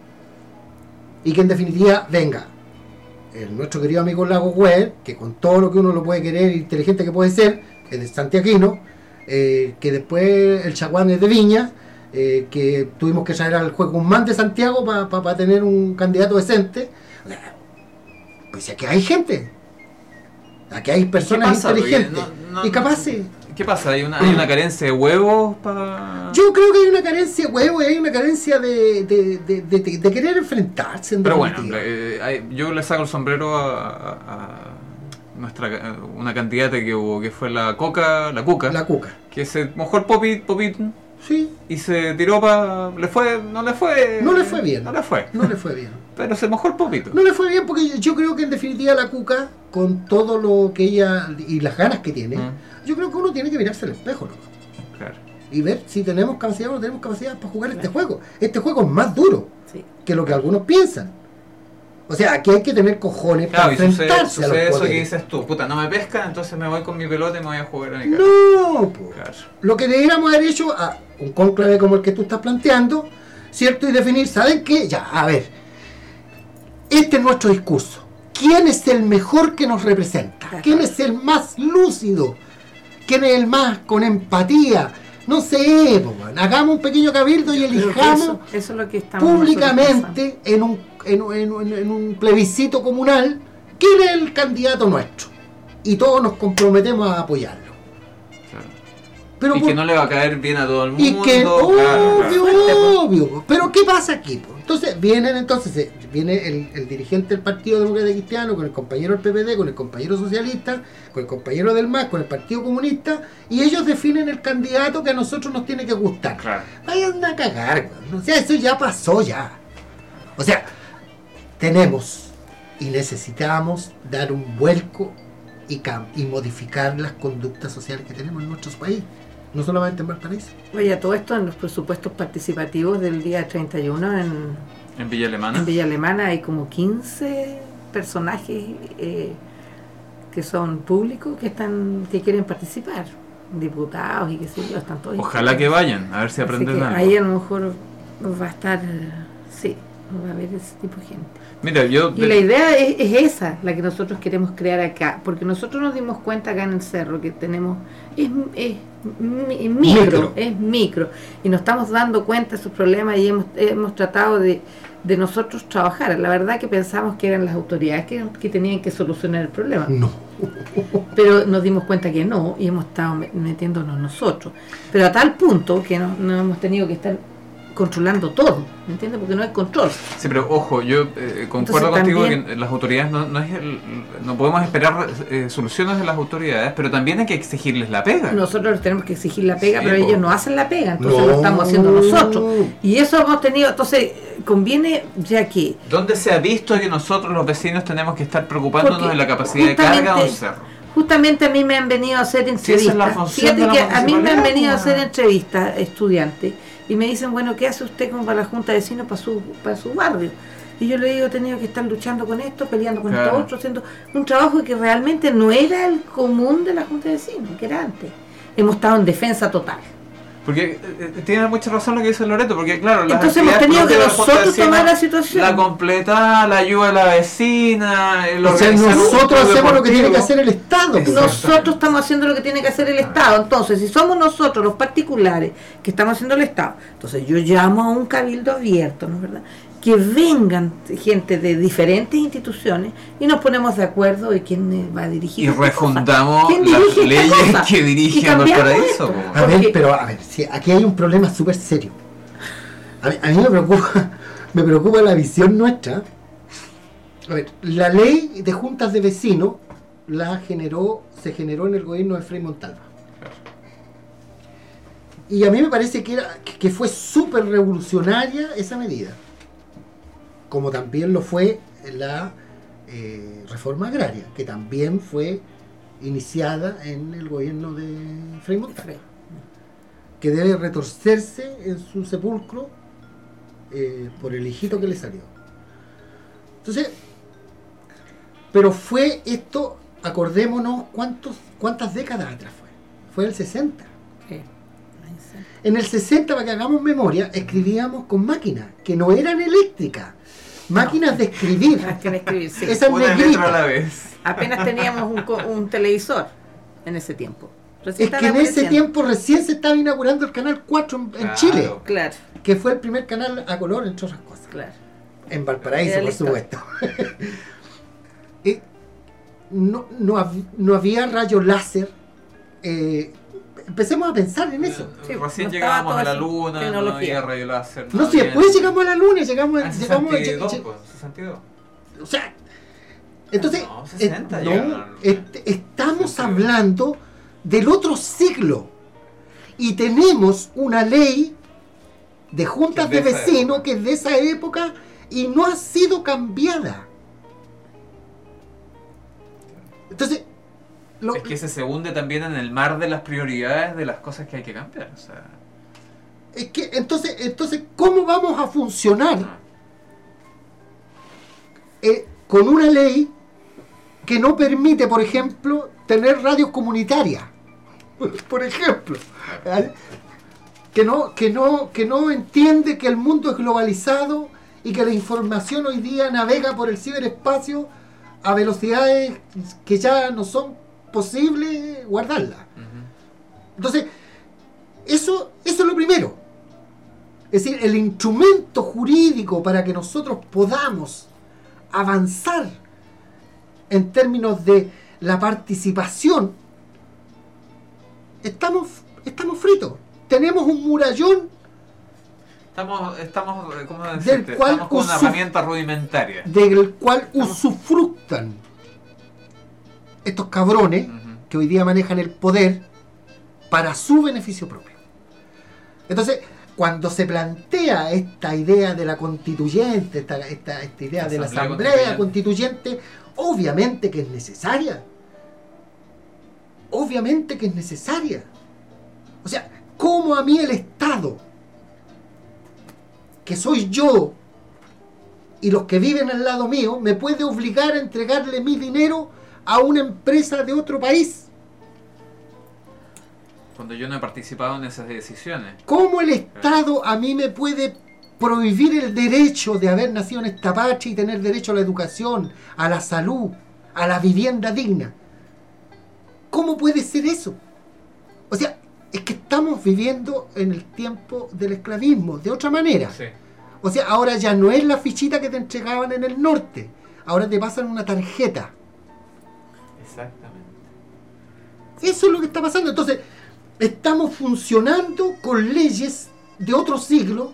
y que en definitiva venga nuestro querido amigo Lago Güell, que con todo lo que uno lo puede querer, inteligente que puede ser, es de santiaguino, que después el Chaguán es de Viña, que tuvimos que traer al juez Guzmán de Santiago para tener un candidato decente. Pues aquí hay gente, aquí hay personas inteligentes y capaces. ¿Qué pasa? ¿Hay una carencia de huevos para...? Yo creo que hay una carencia de huevos y hay una carencia de querer enfrentarse. Pero bueno, yo le saco el sombrero a una candidata que hubo, que fue la Cuca, que se mojó el popito. Sí. Y se tiró no le fue bien. Pero se mojó el popito. No le fue bien porque yo creo que en definitiva la Cuca, con todo lo que ella y las ganas que tiene, yo creo que uno tiene que mirarse al espejo, ¿no? Claro. Y ver si tenemos capacidad o no tenemos capacidad para jugar este juego. Este juego es más duro que lo que algunos piensan. O sea, aquí hay que tener cojones para enfrentarse a los eso poderes. que dices tú, puta, no me pescan, entonces me voy con mi pelota y me voy a jugar a mi casa. No, pues. Claro. Lo que deberíamos haber hecho a un cónclave como el que tú estás planteando, ¿cierto? Y definir, ¿saben qué? Ya, a ver, este es nuestro discurso. ¿Quién es el mejor que nos representa? ¿Quién es el más lúcido? ¿Quién es el más con empatía? No sé, pues, hagamos un pequeño cabildo y elijamos eso es lo que estamos públicamente en un plebiscito comunal quién es el candidato nuestro. Y todos nos comprometemos a apoyarlo. Pero y que no le va a caer bien a todo el mundo. Y que, obvio. Pero ¿qué pasa aquí? Entonces viene el dirigente del Partido Demócrata Cristiano con el compañero del PPD, con el compañero socialista, con el compañero del MAS, con el Partido Comunista, y ellos definen el candidato que a nosotros nos tiene que gustar. Claro. Vayan a cagar, o sea, eso ya pasó ya. O sea, tenemos y necesitamos dar un vuelco y modificar las conductas sociales que tenemos en nuestros países. No solamente en Valparaíso. Oye, todo esto en los presupuestos participativos del día 31 en Villa Alemana. En Villa Alemana hay como 15 personajes que son públicos que quieren participar, diputados y qué sé yo, están todos. Ojalá que vayan, a ver si aprenden algo. Ahí a lo mejor va a estar, va a haber ese tipo de gente. Mira, y la idea es esa, la que nosotros queremos crear acá, porque nosotros nos dimos cuenta acá en el cerro que tenemos, es micro, y nos estamos dando cuenta de sus problemas y hemos tratado de nosotros trabajar. La verdad que pensamos que eran las autoridades que tenían que solucionar el problema. No. Pero nos dimos cuenta que no, y hemos estado metiéndonos nosotros. Pero a tal punto que no hemos tenido que estar controlando todo, ¿me entiendes? Porque no hay control. Sí, pero ojo, yo concuerdo contigo que las autoridades no podemos esperar soluciones de las autoridades, pero también hay que exigirles la pega. Nosotros tenemos que exigir la pega, pero ellos no hacen la pega, entonces lo estamos haciendo nosotros. Y eso hemos tenido, entonces conviene ya que... ¿Dónde se ha visto que nosotros los vecinos tenemos que estar preocupándonos de la capacidad de carga de un cerro? Justamente a mí me han venido a hacer entrevistas. Fíjate que a mí me han venido a hacer entrevistas estudiantes y me dicen, bueno, ¿qué hace usted como para la Junta de Vecinos para su barrio? Y yo le digo, he tenido que estar luchando con esto, peleando con esto otro, haciendo un trabajo que realmente no era el común de la Junta de Vecinos, que era antes. Hemos estado en defensa total. Porque tiene mucha razón lo que dice Loreto, porque claro, entonces hemos tenido que nosotros tomar la situación. La completa, la ayuda a la vecina, o sea, nosotros hacemos lo que tiene que hacer el Estado. Nosotros estamos haciendo lo que tiene que hacer el Estado. Entonces, si somos nosotros los particulares que estamos haciendo el Estado, entonces yo llamo a un cabildo abierto, ¿no es verdad? Que vengan gente de diferentes instituciones y nos ponemos de acuerdo de quién va a dirigir. Y refundamos las leyes que dirigen al paraíso. A ver, sí, aquí hay un problema súper serio. A mí me preocupa la visión nuestra. A ver, la ley de juntas de vecinos se generó en el gobierno de Frei Montalva. Y a mí me parece que fue súper revolucionaria esa medida. Como también lo fue la reforma agraria, que también fue iniciada en el gobierno de Frei Montalva, que debe retorcerse en su sepulcro por el hijito que le salió. Entonces, pero fue esto, acordémonos cuántas décadas atrás fue el 60. Sí. En el 60, para que hagamos memoria, escribíamos con máquinas que no eran eléctricas. Máquinas de escribir. Sí. Esas una letra a la vez. Apenas teníamos un televisor en ese tiempo. Es que en ese tiempo recién se estaba inaugurando el canal 4 en Chile. Claro. Que fue el primer canal a color, entre otras cosas. Claro. En Valparaíso, por supuesto. No había rayos láser. Empecemos a pensar en eso. Sí, recién llegábamos a la luna, no había rayo láser. No, si después llegamos a la luna, llegamos a 62. 62. O sea, entonces, 60 estamos hablando del otro siglo y tenemos una ley de juntas de vecinos que es de esa época y no ha sido cambiada. Entonces, es que ese se hunde también en el mar de las prioridades de las cosas que hay que cambiar. O sea, es que entonces ¿cómo vamos a funcionar con una ley que no permite, por ejemplo, tener radios comunitarias? Por ejemplo, ¿vale? que no entiende que el mundo es globalizado y que la información hoy día navega por el ciberespacio a velocidades que ya no son posible guardarla. Entonces, eso es lo primero. Es decir, el instrumento jurídico para que nosotros podamos avanzar en términos de la participación, estamos fritos. Tenemos un murallón estamos ¿cómo del decirte? cual Estamos con una herramienta rudimentaria. Del cual usufructan estos cabrones que hoy día manejan el poder para su beneficio propio. Entonces, cuando se plantea esta idea de la constituyente, esta idea de la asamblea constituyente, obviamente que es necesaria. Obviamente que es necesaria. O sea, ¿cómo a mí el Estado, que soy yo y los que viven al lado mío, me puede obligar a entregarle mi dinero a una empresa de otro país? Cuando yo no he participado en esas decisiones. ¿Cómo el Estado a mí me puede prohibir el derecho de haber nacido en esta patria y tener derecho a la educación, a la salud, a la vivienda digna? ¿Cómo puede ser eso? O sea, es que estamos viviendo en el tiempo del esclavismo, de otra manera. Sí. O sea, ahora ya no es la fichita que te entregaban en el norte, ahora te pasan una tarjeta. Exactamente. Eso es lo que está pasando. Entonces, estamos funcionando con leyes de otro siglo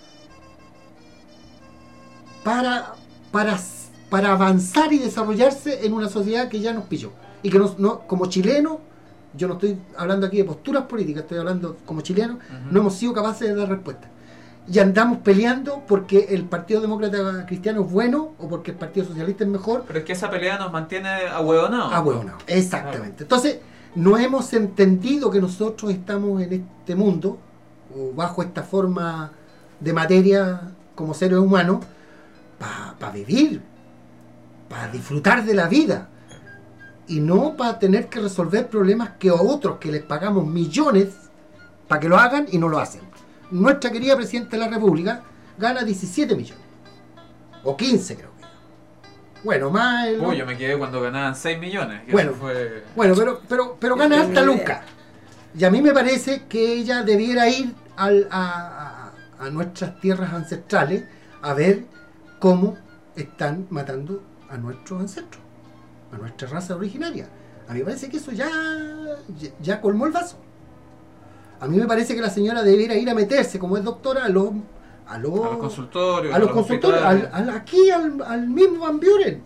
para avanzar y desarrollarse en una sociedad que ya nos pilló. Y que no, como chileno, yo no estoy hablando aquí de posturas políticas, estoy hablando como chileno, no hemos sido capaces de dar respuesta. Y andamos peleando porque el Partido Demócrata Cristiano es bueno o porque el Partido Socialista es mejor. Pero es que esa pelea nos mantiene ahueonados. Ahueonados, exactamente. Entonces, no hemos entendido que nosotros estamos en este mundo, o bajo esta forma de materia como seres humanos, para vivir, para disfrutar de la vida, y no para tener que resolver problemas que a otros que les pagamos millones para que lo hagan y no lo hacen. Nuestra querida Presidenta de la República gana 17 millones. O 15 creo que. Bueno, más... Uy, yo me quedé cuando ganaban 6 millones. Que Bueno, eso fue... bueno, pero gana alta luca. Y a mí me parece que ella debiera ir a nuestras tierras ancestrales a ver cómo están matando a nuestros ancestros, a nuestra raza originaria. A mí me parece que eso ya colmó el vaso. A mí me parece que la señora debiera ir a meterse, como es doctora, a los consultorios, aquí al mismo Van Buren.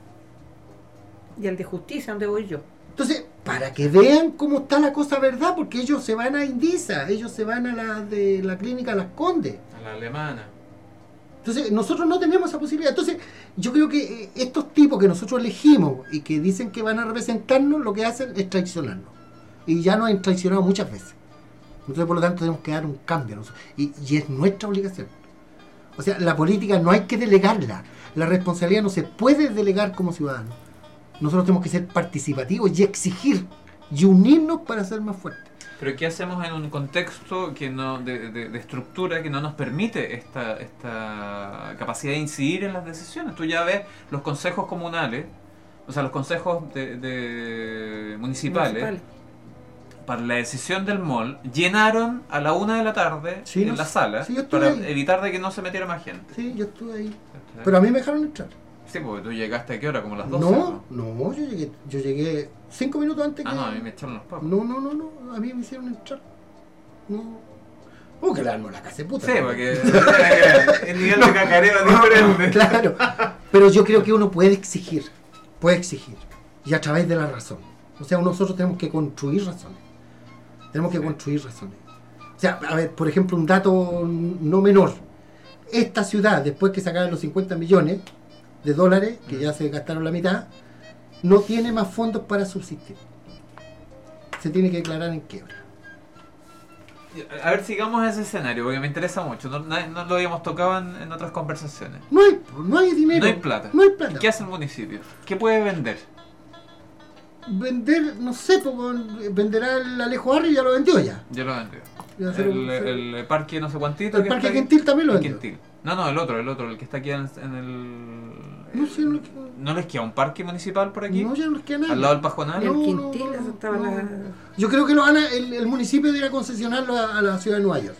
Y al de justicia, ¿dónde voy yo? Entonces, para que vean cómo está la cosa, ¿verdad? Porque ellos se van a Indisa, ellos se van a la de la clínica Las Condes, a la alemana. Entonces, nosotros no tenemos esa posibilidad. Entonces, yo creo que estos tipos que nosotros elegimos y que dicen que van a representarnos, lo que hacen es traicionarnos. Y ya nos han traicionado muchas veces. Entonces, por lo tanto, tenemos que dar un cambio. Y es nuestra obligación. O sea, la política no hay que delegarla. La responsabilidad no se puede delegar como ciudadanos. Nosotros tenemos que ser participativos y exigir y unirnos para ser más fuertes. Pero ¿qué hacemos en un contexto que no de estructura que no nos permite esta capacidad de incidir en las decisiones? Tú ya ves los consejos comunales, o sea, los consejos municipales, para la decisión del mall, llenaron a la 1 de la tarde en la sala para evitar de que no se metiera más gente. Sí, yo estuve ahí. Pero a mí me dejaron entrar. Sí, porque tú llegaste ¿a qué hora? ¿Como a las 12? No, yo llegué 5 minutos antes que... no, a mí me echaron los papos. No, a mí me hicieron entrar. No. Que le armo la casa de puta. Sí, porque el nivel de cacareo es diferente. Claro, pero yo creo que uno puede exigir, y a través de la razón. O sea, nosotros tenemos que construir razones. O sea, a ver, por ejemplo, un dato no menor. Esta ciudad, después que sacaron los 50 millones de dólares, que ya se gastaron la mitad, no tiene más fondos para subsistir. Se tiene que declarar en quiebra. A ver, sigamos ese escenario, porque me interesa mucho. No lo habíamos tocado en otras conversaciones. No hay dinero. No hay plata. ¿Qué hace el municipio? ¿Qué puede vender? Vender, no sé, venderá el Alejo Arri y ya lo vendió ya. Ya lo vendió. El parque no sé cuantito. El parque Quintil también lo vendió. Quintil. No, el otro, el que está aquí en el... ¿No les queda un parque municipal por aquí? No, ya no les queda nada. ¿Al lado del Pajonal? El Quintil, eso estaba Yo creo que el municipio debería concesionarlo a la ciudad de Nueva York.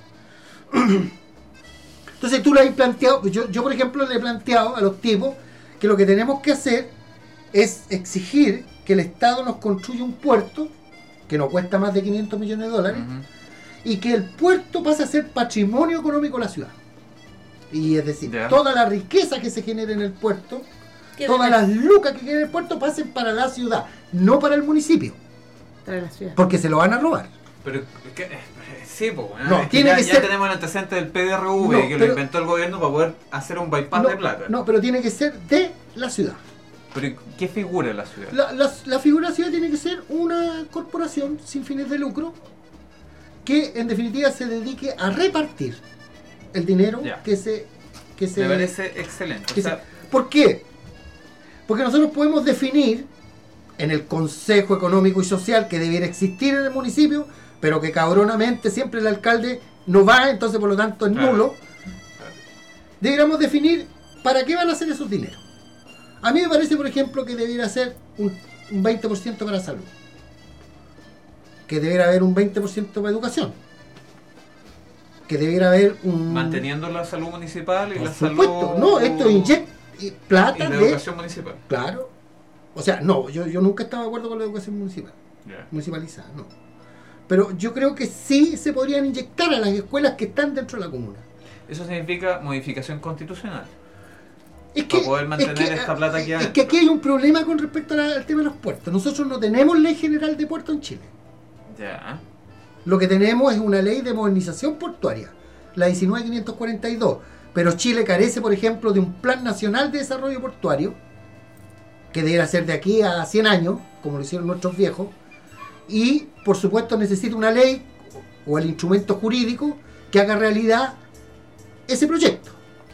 Entonces tú lo has planteado, yo por ejemplo le he planteado a los tipos que lo que tenemos que hacer es exigir que el Estado nos construya un puerto que no cuesta más de 500 millones de dólares y que el puerto pase a ser patrimonio económico de la ciudad. Y es decir, toda la riqueza que se genere en el puerto, todas las lucas que genere el puerto pasen para la ciudad, no para el municipio. Para la ciudad. Porque se lo van a robar. Pero sí, pues no, tiene que ya ser... tenemos el antecedente del PDRV que lo inventó el gobierno para poder hacer un bypass de plata. No, pero tiene que ser de la ciudad. ¿Pero qué figura la ciudad? La figura de la ciudad tiene que ser una corporación sin fines de lucro que en definitiva se dedique a repartir el dinero que se... Me parece excelente. ¿Por qué? Porque nosotros podemos definir en el Consejo Económico y Social que debiera existir en el municipio, pero que cabronamente siempre el alcalde no va, entonces por lo tanto es nulo. Deberíamos definir para qué van a hacer esos dineros. A mí me parece, por ejemplo, que debiera ser un 20% para salud, que debiera haber un 20% para educación, que debiera haber un... Manteniendo la salud municipal y por la supuesto. salud... No, esto inyecta plata y la de... educación municipal. Claro. O sea, no, yo nunca estaba de acuerdo con la educación municipal. Municipalizada, no. Pero yo creo que sí se podrían inyectar a las escuelas que están dentro de la comuna. Eso significa modificación constitucional. Para poder mantener esta plata aquí adentro. Es que aquí hay un problema con respecto al tema de los puertos. Nosotros no tenemos ley general de puertos en Chile. Ya. Lo que tenemos es una ley de modernización portuaria, la 19.542. Pero Chile carece, por ejemplo, de un plan nacional de desarrollo portuario, que debería ser de aquí a 100 años, como lo hicieron nuestros viejos. Y, por supuesto, necesita una ley o el instrumento jurídico que haga realidad ese proyecto.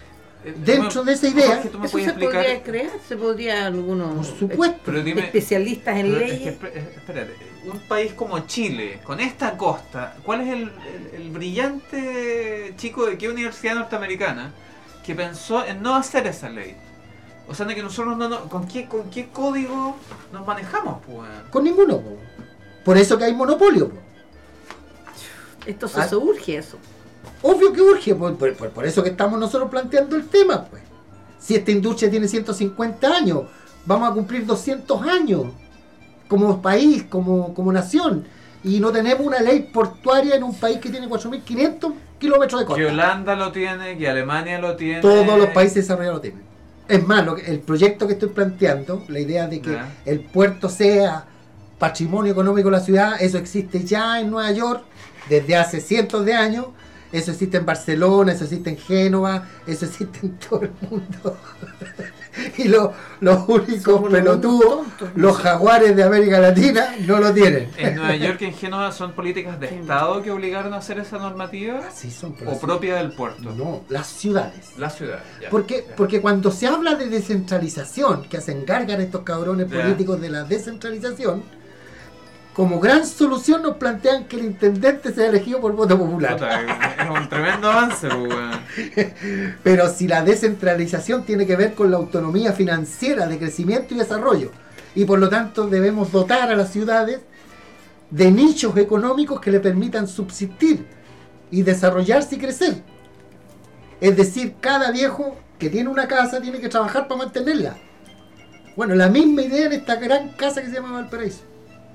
Dentro de esa idea, Jorge, ¿tú me ¿Eso puedes se explicar? podría crear? ¿Se podría algunos por supuesto, Pero dime, especialistas en pero leyes? espérate, un país como Chile, con esta costa, ¿cuál es el brillante chico de qué universidad norteamericana que pensó en no hacer esa ley? O sea, de que nosotros ¿con qué código nos manejamos, pues? con ninguno. Po. Por eso que hay monopolio. Po. Esto se urge eso. Obvio que urge, por eso que estamos nosotros planteando el tema. Pues. Si esta industria tiene 150 años, vamos a cumplir 200 años como país, como nación. Y no tenemos una ley portuaria en un país que tiene 4.500 kilómetros de costa. Que Holanda lo tiene, que Alemania lo tiene. Todos los países desarrollados lo tienen. Es más, el proyecto que estoy planteando, la idea de que el puerto sea patrimonio económico de la ciudad, eso existe ya en Nueva York desde hace cientos de años. Eso existe en Barcelona, eso existe en Génova, eso existe en todo el mundo. Y los únicos Somos pelotudos, los jaguares de América Latina, no lo tienen. En Nueva York y en Génova son políticas de Estado que obligaron a hacer esa normativa, Así son, o propia del puerto. No, las ciudades. La ciudad. Ya, Porque cuando se habla de descentralización, que hacen gárgar estos cabrones Ya. políticos de la descentralización, como gran solución nos plantean que el intendente sea elegido por voto popular. Puta, es un tremendo avance, pues, weón. Pero si la descentralización tiene que ver con la autonomía financiera de crecimiento y desarrollo, y por lo tanto debemos dotar a las ciudades de nichos económicos que le permitan subsistir y desarrollarse y crecer. Es decir, cada viejo que tiene una casa tiene que trabajar para mantenerla. Bueno, la misma idea en esta gran casa que se llama Valparaíso.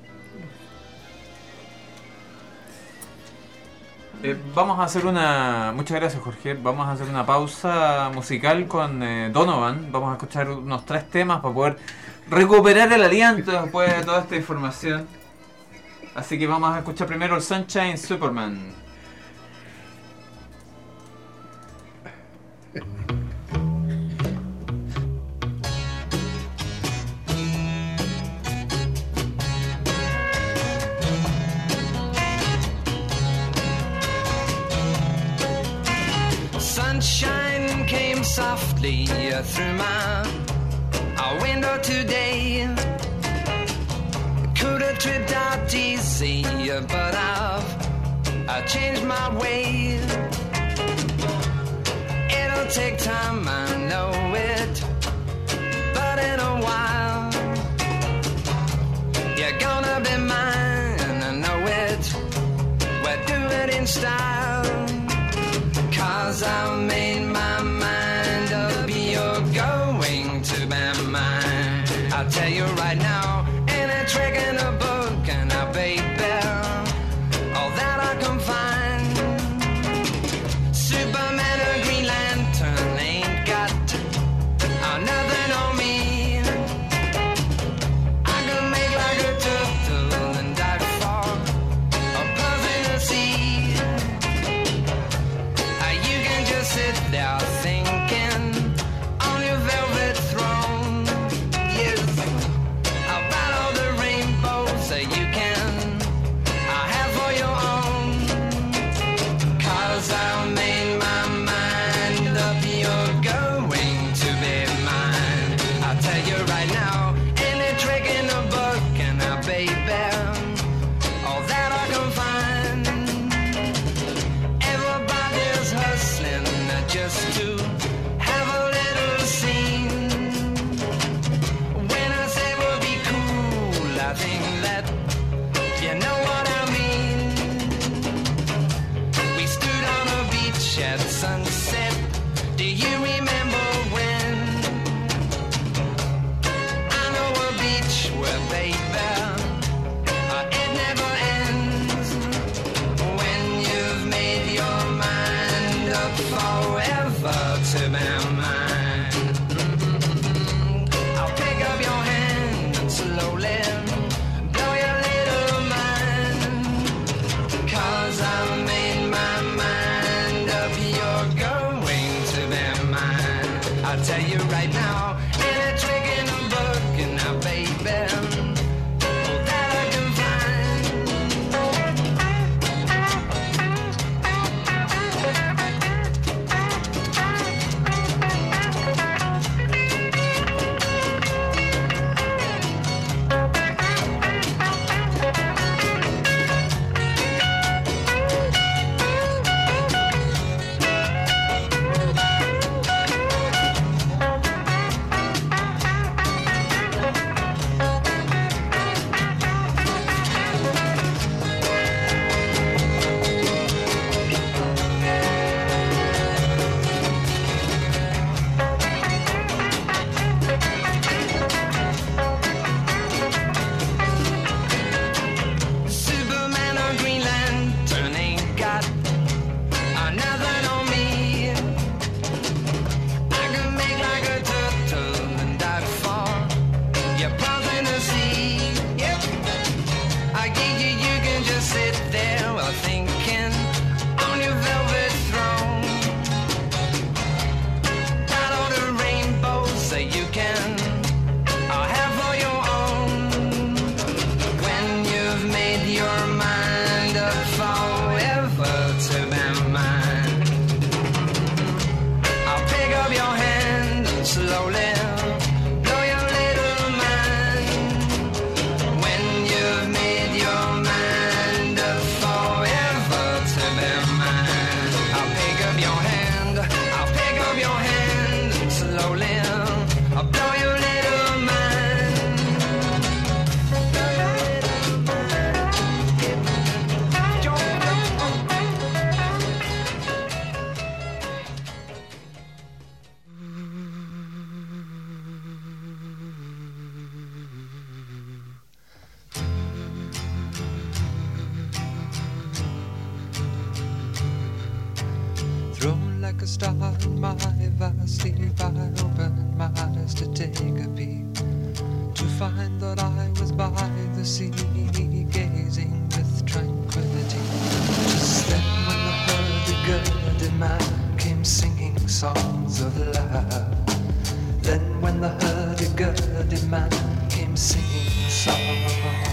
Vamos a hacer muchas gracias, Jorge. Vamos a hacer una pausa musical con Donovan. Vamos a escuchar unos 3 temas para poder recuperar el aliento después de toda esta información. Así que vamos a escuchar primero el Sunshine Superman. Sunshine came softly through my window today. Could have tripped out easy, but I've changed my way. It'll take time, I know it, but in a while you're gonna be mine, I know it. We'll do it in style. 'Cause I made my mind up, you're going to be mine. I'll tell you right now, ain't a trick in a book, and I baby, all that I can find. Superman or Green Lantern ain't got nothing on me. I can make like a turtle and dive for a buzz in the sea. Sit there thinking on your velvet throne, yes, about all the rainbows that you can have for your own. 'Cause I made my mind up, you're going to be mine. I'll tell you right now, any trick in the book, and I baby, all that I can find. Everybody's hustling just to have a little scene. When I say we'll be cool, I think that you know what I mean. We stood on a beach at sunset. Do you remember when? I know a beach where, baby, it never ends. When you've made your mind up forever to be mine. I'll pick up your hand and slowly blow your like a star in my vast sleep. I opened my eyes to take a peek, to find that I was by the sea, gazing with tranquility. Just then when the hurdy-gurdy man came singing songs of love. Then when the hurdy-gurdy man came singing songs of love.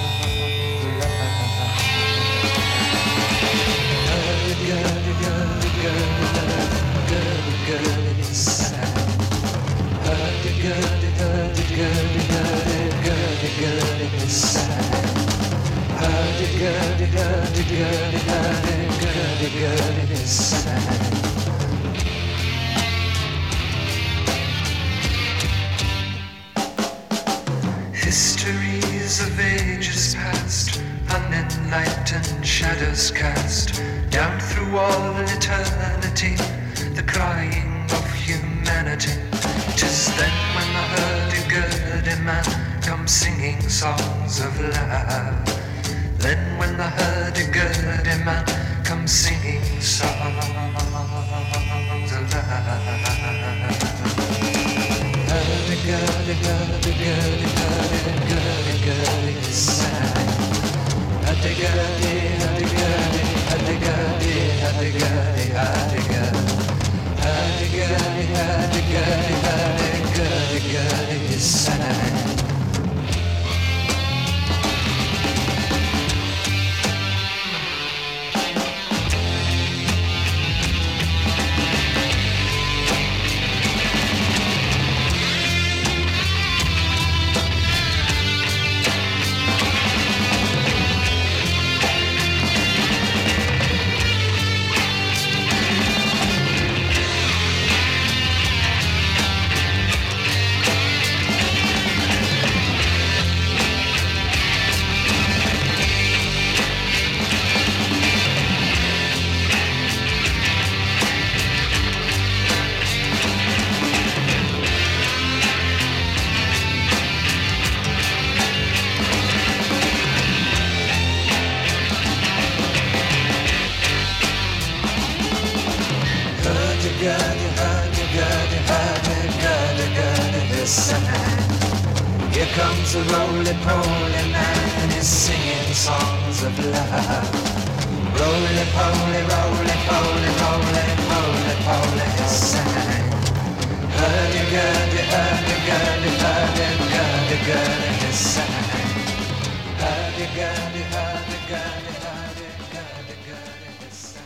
Hurdy-gurdy-gurdy-gurdy-gurdy sang. Hurdy-gurdy-gurdy-gurdy-gurdy-gurdy sang. Hurdy-gurdy-gurdy-gurdy-gurdy-gurdy sang. Histories of ages past, unenlightened shadows cast down through all eternity, the crying of humanity. 'Tis then when the hurdy-gurdy man comes singing songs of love. Then when the hurdy-gurdy man comes singing songs of love. Hurdy-gurdy-gurdy-gurdy-gurdy-gurdy sang. Hurdy-gurdy, hurdy-gurdy, hurdy-gurdy, hurdy-gurdy, hurdy-gurdy. Hurdy-gurdy, hurdy-gurdy, hurdy-gurdy, sang. Here comes a roly-poly man and he's singing songs of love. Roly-poly, roly-poly, roly-poly, poly, he sang. Hurdy-gurdy, hurdy-gurdy, hurdy-gurdy, he sang. Hurdy-gurdy, hurdy-gurdy, hurdy-gurdy, he sang.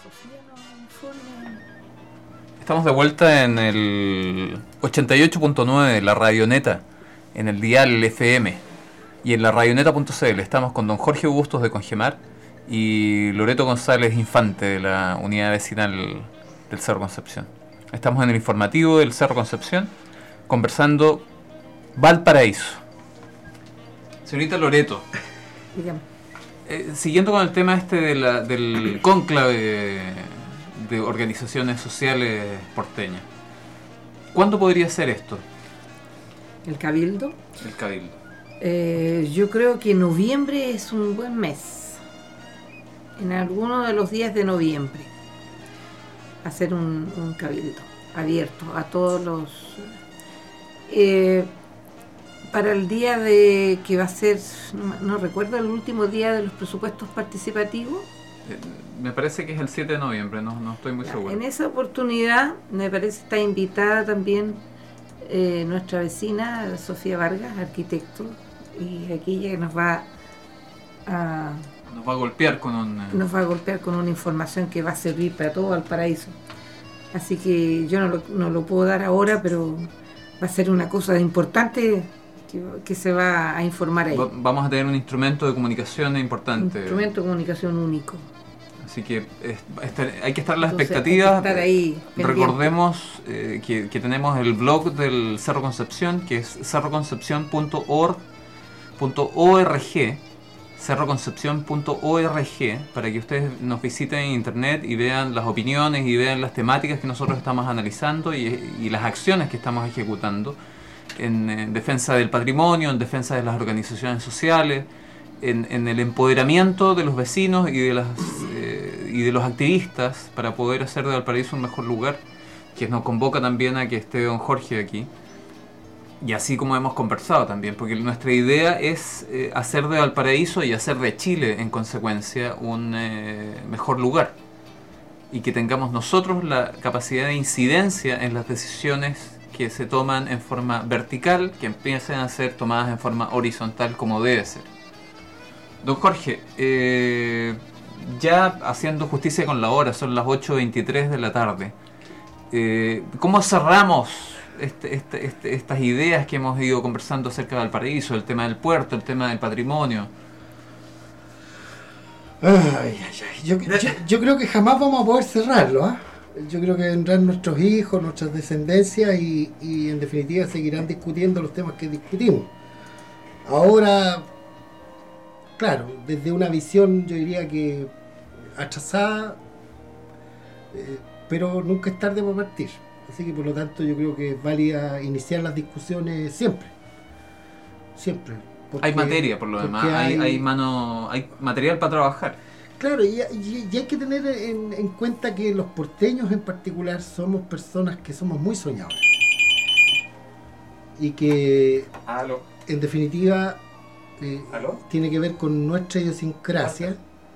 Sofía nos informe. Estamos de vuelta en el 88.9 de la Radioneta, en el dial FM y en la radioneta.cl. Estamos con don Jorge Bustos de Congemar y Loreto González Infante de la unidad vecinal del Cerro Concepción. Estamos en el informativo del Cerro Concepción conversando Valparaíso. Señorita Loreto, Dígame. siguiendo con el tema del cónclave de organizaciones sociales porteñas, ¿cuándo podría ser esto? El Cabildo. El Cabildo. Yo creo que noviembre es un buen mes. En alguno de los días de noviembre. Hacer un cabildo abierto a todos los... para el día de que va a ser, no recuerdo, el último día de los presupuestos participativos. Me parece que es el 7 de noviembre, no estoy muy seguro. En esa oportunidad, me parece, está invitada también nuestra vecina, Sofía Vargas, arquitecto, y aquella que nos va a golpear con una información que va a servir para todo Valparaíso. Así que yo no lo puedo dar ahora, pero va a ser una cosa importante que se va a informar ahí. Vamos a tener un instrumento de comunicación importante. Un instrumento de comunicación único. Así que hay que estar a las Entonces, expectativas. hay que estar ahí pendiente. Recordemos que tenemos el blog del Cerro Concepción, que es cerroconcepcion.org, cerroconcepcion.org, para que ustedes nos visiten en internet y vean las opiniones y vean las temáticas que nosotros estamos analizando y las acciones que estamos ejecutando en defensa del patrimonio, en defensa de las organizaciones sociales, en el empoderamiento de los vecinos y de los activistas para poder hacer de Valparaíso un mejor lugar, que nos convoca también a que esté don Jorge aquí. Y así como hemos conversado también, porque nuestra idea es hacer de Valparaíso y hacer de Chile, en consecuencia, un mejor lugar. Y que tengamos nosotros la capacidad de incidencia en las decisiones que se toman en forma vertical, que empiecen a ser tomadas en forma horizontal como debe ser. Don Jorge, ya haciendo justicia con la hora, son las 8:23 de la tarde. ¿Cómo cerramos estas ideas que hemos ido conversando acerca de Valparaíso, el tema del puerto, el tema del patrimonio? Yo creo que jamás vamos a poder cerrarlo, ¿eh? Yo creo que vendrán nuestros hijos, nuestras descendencias y en definitiva seguirán discutiendo los temas que discutimos. Ahora, claro, desde una visión yo diría que atrasada, pero nunca es tarde para partir. Así que por lo tanto yo creo que es válida iniciar las discusiones siempre. Hay materia por lo demás, hay material para trabajar. Claro, y hay que tener en cuenta que los porteños en particular somos personas que somos muy soñadoras. Y que en definitiva tiene que ver con nuestra idiosincrasia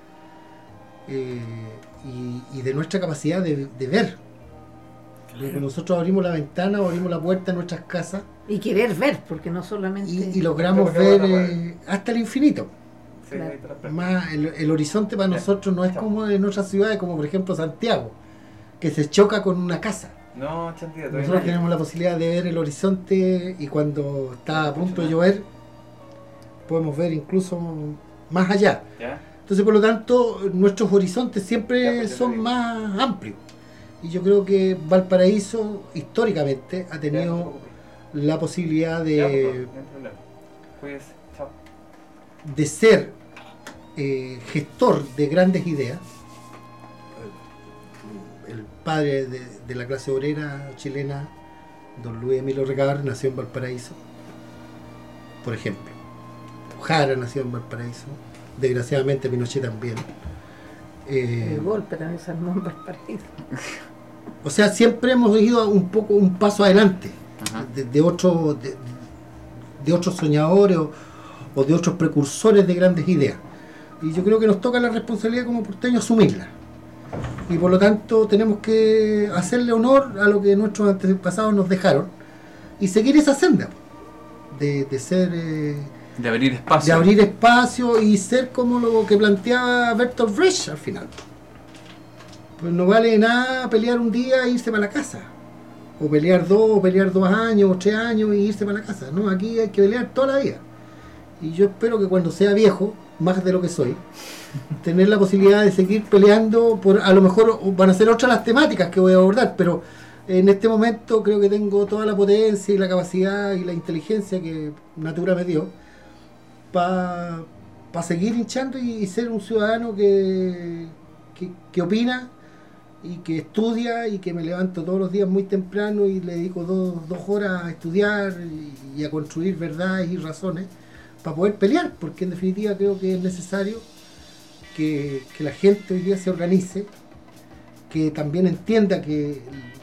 y de nuestra capacidad de ver. Claro. Nosotros abrimos la ventana o abrimos la puerta de nuestras casas y querer ver, porque no solamente... Y logramos ver hasta el infinito. Sí, claro. Más el horizonte para nosotros no es como en otras ciudades, como por ejemplo Santiago, que se choca con una casa. No, Chantita, nosotros tenemos la posibilidad de ver el horizonte y cuando está a punto de llover podemos ver incluso más allá. ¿Ya? Entonces, por lo tanto, nuestros horizontes siempre son más amplios. Y yo creo que Valparaíso históricamente ha tenido la posibilidad de ser gestor de grandes ideas. El padre de la clase obrera chilena, don Luis Emilio Recabar, nació en Valparaíso, por ejemplo. Jara nació en Valparaíso, desgraciadamente Pinochet también. El golpe también se armó en Valparaíso. O sea, siempre hemos ido un paso adelante de otros soñadores o de otros precursores de grandes ideas. Y yo creo que nos toca la responsabilidad como porteños asumirla. Y por lo tanto tenemos que hacerle honor a lo que nuestros antepasados nos dejaron y seguir esa senda de ser... de abrir espacio. De abrir espacio y ser como lo que planteaba Bertolt Brecht al final. Pues no vale nada pelear un día e irse para la casa. O pelear 2 años, o 3 años y irse para la casa. No, aquí hay que pelear toda la vida. Y yo espero que cuando sea viejo, más de lo que soy, tener la posibilidad de seguir peleando por, a lo mejor van a ser otras las temáticas que voy a abordar, pero en este momento creo que tengo toda la potencia y la capacidad y la inteligencia que Natura me dio para seguir hinchando y ser un ciudadano que opina y que estudia y que me levanto todos los días muy temprano y le dedico 2 horas a estudiar y a construir verdades y razones para poder pelear, porque en definitiva creo que es necesario que la gente hoy día se organice, que también entienda que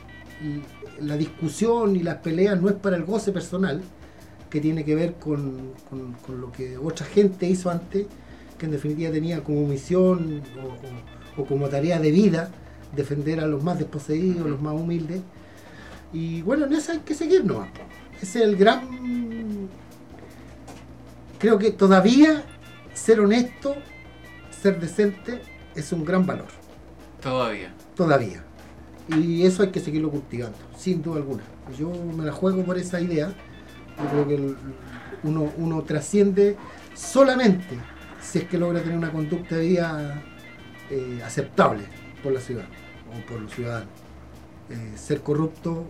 la discusión y las peleas no es para el goce personal, que tiene que ver con lo que otra gente hizo antes, que en definitiva tenía como misión o como tarea de vida defender a los más desposeídos, los más humildes. Y bueno, en eso hay que seguir nomás. Ese es el gran... Creo que todavía ser honesto, ser decente, es un gran valor. Todavía. Y eso hay que seguirlo cultivando, sin duda alguna. Yo me la juego por esa idea. Yo creo que uno trasciende solamente si es que logra tener una conducta de vida aceptable por la ciudad o por los ciudadanos. Ser corrupto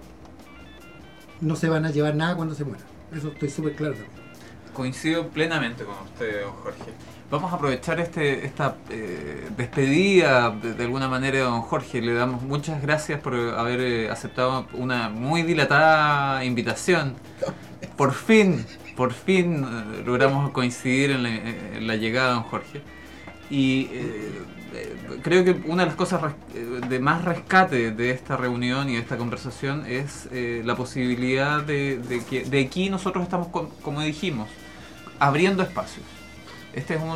no se van a llevar nada cuando se muera. Eso estoy súper claro también. Coincido plenamente con usted, don Jorge. Vamos a aprovechar esta despedida de alguna manera, don Jorge. Le damos muchas gracias por haber aceptado una muy dilatada invitación. Por fin logramos coincidir en la llegada, don Jorge. Y creo que una de las cosas de más rescate de esta reunión y de esta conversación es la posibilidad de que de aquí nosotros estamos, como dijimos, abriendo espacios. Este es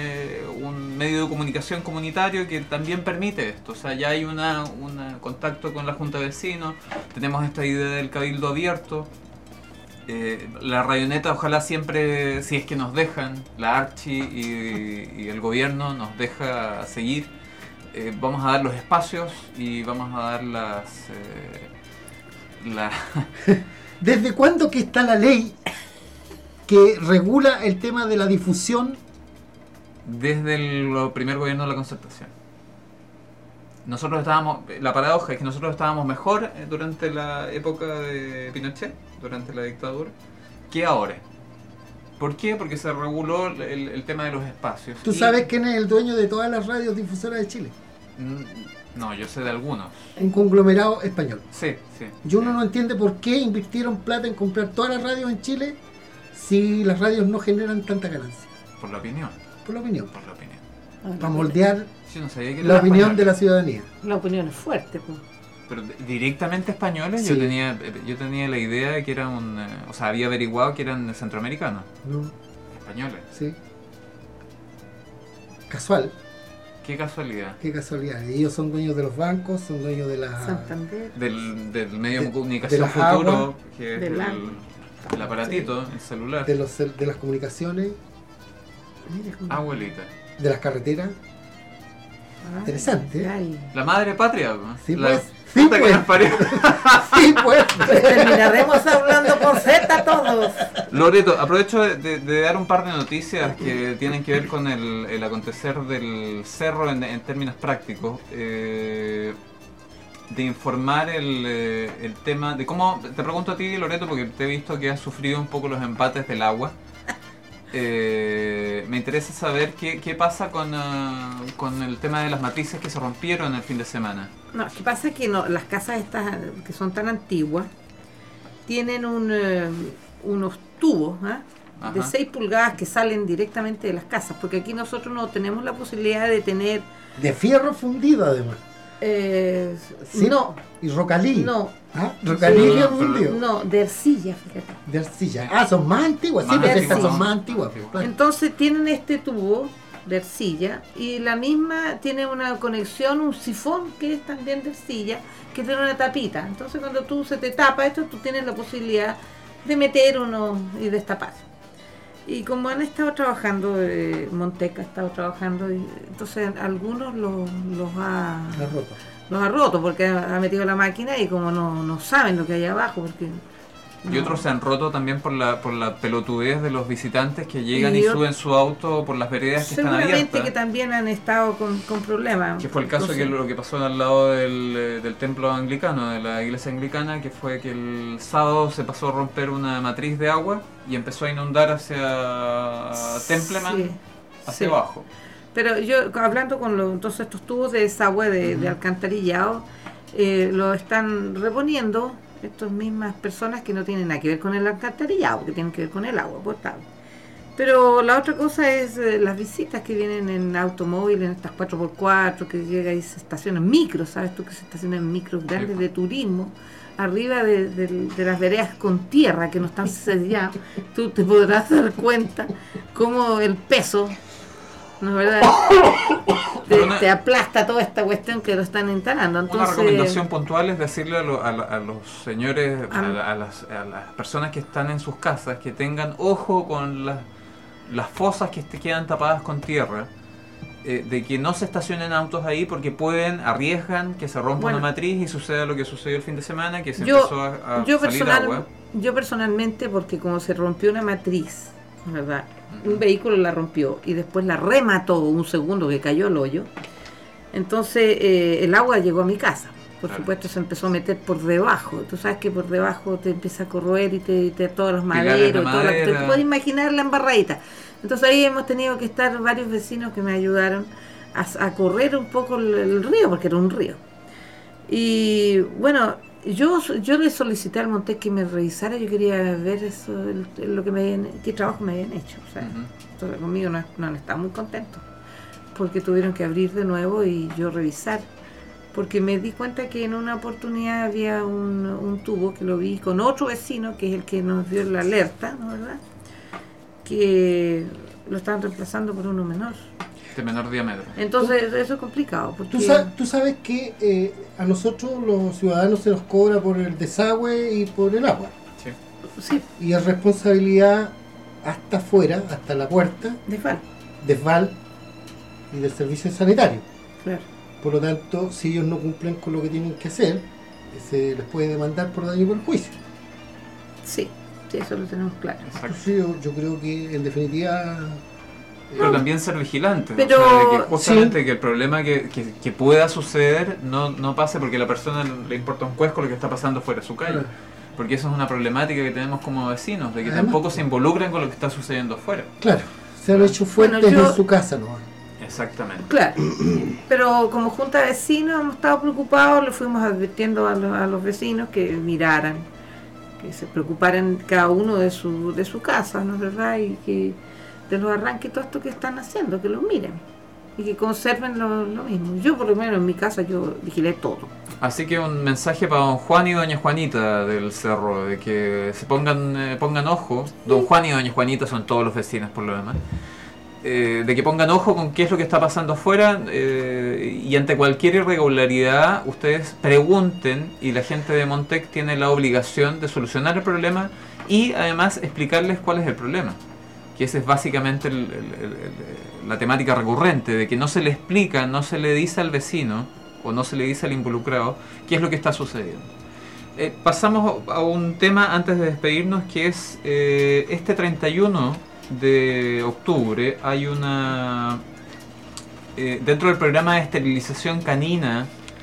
un medio de comunicación comunitario que también permite esto. O sea, ya hay un contacto con la Junta de Vecinos, tenemos esta idea del cabildo abierto. La Rayoneta, ojalá siempre, si es que nos dejan, la Archi y el gobierno nos deja seguir, vamos a dar los espacios y vamos a dar ¿Desde cuándo que está la ley que regula el tema de la difusión? Desde el primer gobierno de la Concertación. La paradoja es que nosotros estábamos mejor durante la época de Pinochet, durante la dictadura, que ahora. ¿Por qué? Porque se reguló el tema de los espacios. ¿Tú sabes quién es el dueño de todas las radios difusoras de Chile? No, yo sé de algunos. Un conglomerado español. Sí. Y uno no entiende por qué invirtieron plata en comprar todas las radios en Chile si las radios no generan tanta ganancia. Por la opinión. Para moldear Yo no sabía que la era opinión español. de la ciudadanía. La opinión es fuerte, pues. Pero directamente españoles, Sí. yo tenía la idea de que eran había averiguado que eran centroamericanos, ¿No? españoles. Sí. Casual. Qué casualidad. Qué casualidad. Ellos son dueños de los bancos, son dueños de la... Santander. Del medio de De comunicación las futuro, aguas, que es del el aparatito, el celular. de las comunicaciones, Mira cómo- Abuelita. de las carreteras. Ay, Interesante. ay. La madre patria. ¿No? Sí, La pues. Sí, puta que pues. nos parió. Sí, pues. Terminaremos hablando por Z todos. Loreto, aprovecho de dar un par de noticias que tienen que ver con el acontecer del cerro en términos prácticos. De informar el tema de cómo, te pregunto a ti, Loreto, porque te he visto que has sufrido un poco los embates del agua. Me interesa saber qué pasa con el tema de las matrices que se rompieron el fin de semana. No, lo que pasa es que las casas estas que son tan antiguas tienen unos tubos de Ajá. 6 pulgadas que salen directamente de las casas, porque aquí nosotros no tenemos la posibilidad de tener De fierro fundido, además. Sí. no, Y rocalí. no, ¿Ah? Rocalí Sí, y fierro pero- fundido. no, de arcilla, fíjate. De arcilla. Ah, son más antiguas. Sí, Más porque estas antiguas. son más antiguas. pues, claro. Entonces tienen este tubo de arcilla y la misma tiene una conexión, un sifón que es también de arcilla, que tiene una tapita. Entonces cuando tú se te tapa esto, tú tienes la posibilidad de meter uno y destapar. Y como han estado trabajando, Monteca ha estado trabajando, y entonces algunos los ha La ropa. los ha roto porque ha metido la máquina y como no saben lo que hay abajo, porque Y otros se han roto también por la pelotudez de los visitantes que llegan Y y ot- suben su auto por las veredas que están seguramente abiertas. que también han estado con problemas. Que fue el caso No sé. que lo que pasó al lado del templo anglicano, de la iglesia anglicana, que fue que el sábado se pasó a romper una matriz de agua y empezó a inundar hacia Templeman, Sí, hacia sí. abajo. Pero yo, hablando con entonces estos tubos de desagüe de alcantarillado, lo están reponiendo estas mismas personas que no tienen nada que ver con el alcantarillado, que tienen que ver con el agua potable. Pero la otra cosa es las visitas que vienen en automóvil, en estas 4x4, que llega y se estacionan micros, ¿sabes tú que se estacionan micros grandes Sí. de turismo, arriba de las veredas con tierra que no están selladas? Tú te podrás dar cuenta cómo el peso, ¿no es verdad? Te aplasta toda esta cuestión que lo están instalando. Una Entonces, recomendación puntual es decirle a los señores, Ah. a las personas que están en sus casas, que tengan ojo con las fosas que quedan tapadas con tierra, de que no se estacionen autos ahí porque arriesgan que se rompa Bueno. una matriz y suceda lo que sucedió el fin de semana, que se empezó a salir agua. yo personalmente, porque como se rompió una matriz, ¿verdad? Un vehículo la rompió y después la remató un segundo que cayó el hoyo. Entonces el agua llegó a mi casa. Por Claro. supuesto se empezó a meter por debajo. Tú sabes que por debajo te empieza a corroer y te todos los Pilares de maderos, y todo te madera. puedes imaginar la embarradita. Entonces ahí hemos tenido que estar varios vecinos que me ayudaron a correr un poco el río, porque era un río. Y bueno, yo le solicité al Montes que me revisara. Yo quería ver eso, lo que qué trabajo me habían hecho. O sea, Ujú. entonces conmigo no han estado muy contentos porque tuvieron que abrir de nuevo y yo revisar, porque me di cuenta que en una oportunidad había un tubo que lo vi con otro vecino que es el que nos dio la alerta, ¿no verdad? Que lo estaban reemplazando por uno menor. De menor diámetro. Entonces eso es complicado porque Tú sabes que a nosotros los ciudadanos se nos cobra por el desagüe y por el agua. Sí. sí, Y es responsabilidad hasta afuera, hasta la puerta, de falta, de VAL y del servicio sanitario. claro. Por lo tanto, si ellos no cumplen con lo que tienen que hacer, se les puede demandar por daño y perjuicio. Sí, eso lo tenemos claro. Exacto. Entonces yo creo que en definitiva... Pero también ser vigilante, ¿no? Pero- O sea, de que justamente que el problema que pueda suceder no pase porque a la persona le importa un cuesco lo que está pasando fuera de su calle. Claro. Porque eso es una problemática que tenemos como vecinos, de que Además, tampoco se involucran con lo que está sucediendo afuera. Claro, se han hecho fuertes Bueno, yo- en su casa, ¿no? Exactamente. Claro, pero como junta de vecinos hemos estado preocupados, le fuimos advirtiendo a los vecinos que miraran, que se preocuparan cada uno de su casa, ¿no es verdad? Y que de los arranques y todo esto que están haciendo, que los miren y que conserven lo mismo. Yo por lo menos en mi casa yo vigilé todo. Así que un mensaje para don Juan y doña Juanita del Cerro, de que se pongan ojo. Don Juan y doña Juanita son todos los vecinos por lo demás. De que pongan ojo con qué es lo que está pasando afuera, y ante cualquier irregularidad ustedes pregunten y la gente de Montec tiene la obligación de solucionar el problema y además explicarles cuál es el problema, que esa es básicamente la temática recurrente, de que no se le explica, no se le dice al vecino o no se le dice al involucrado qué es lo que está sucediendo. Pasamos a un tema antes de despedirnos, que es este 31 de octubre hay una dentro del programa de esterilización canina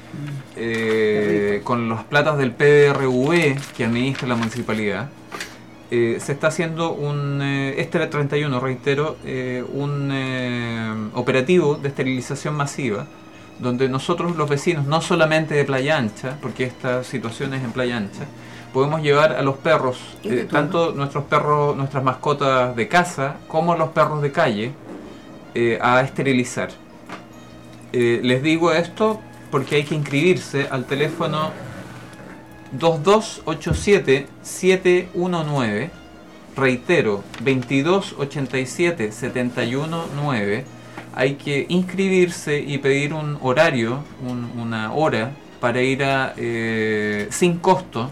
con las platas del PDRV que administra la municipalidad. Se está haciendo este 31, reitero, un operativo de esterilización masiva, donde nosotros los vecinos, no solamente de Playa Ancha, porque esta situación es en Playa Ancha, podemos llevar a los perros, ¿Y de todo? tanto nuestros perros, nuestras mascotas de casa, como los perros de calle, a esterilizar. Les digo esto porque hay que inscribirse al teléfono 2287-719, reitero, 2287-719. Hay que inscribirse y pedir un horario, una hora, para ir sin costo,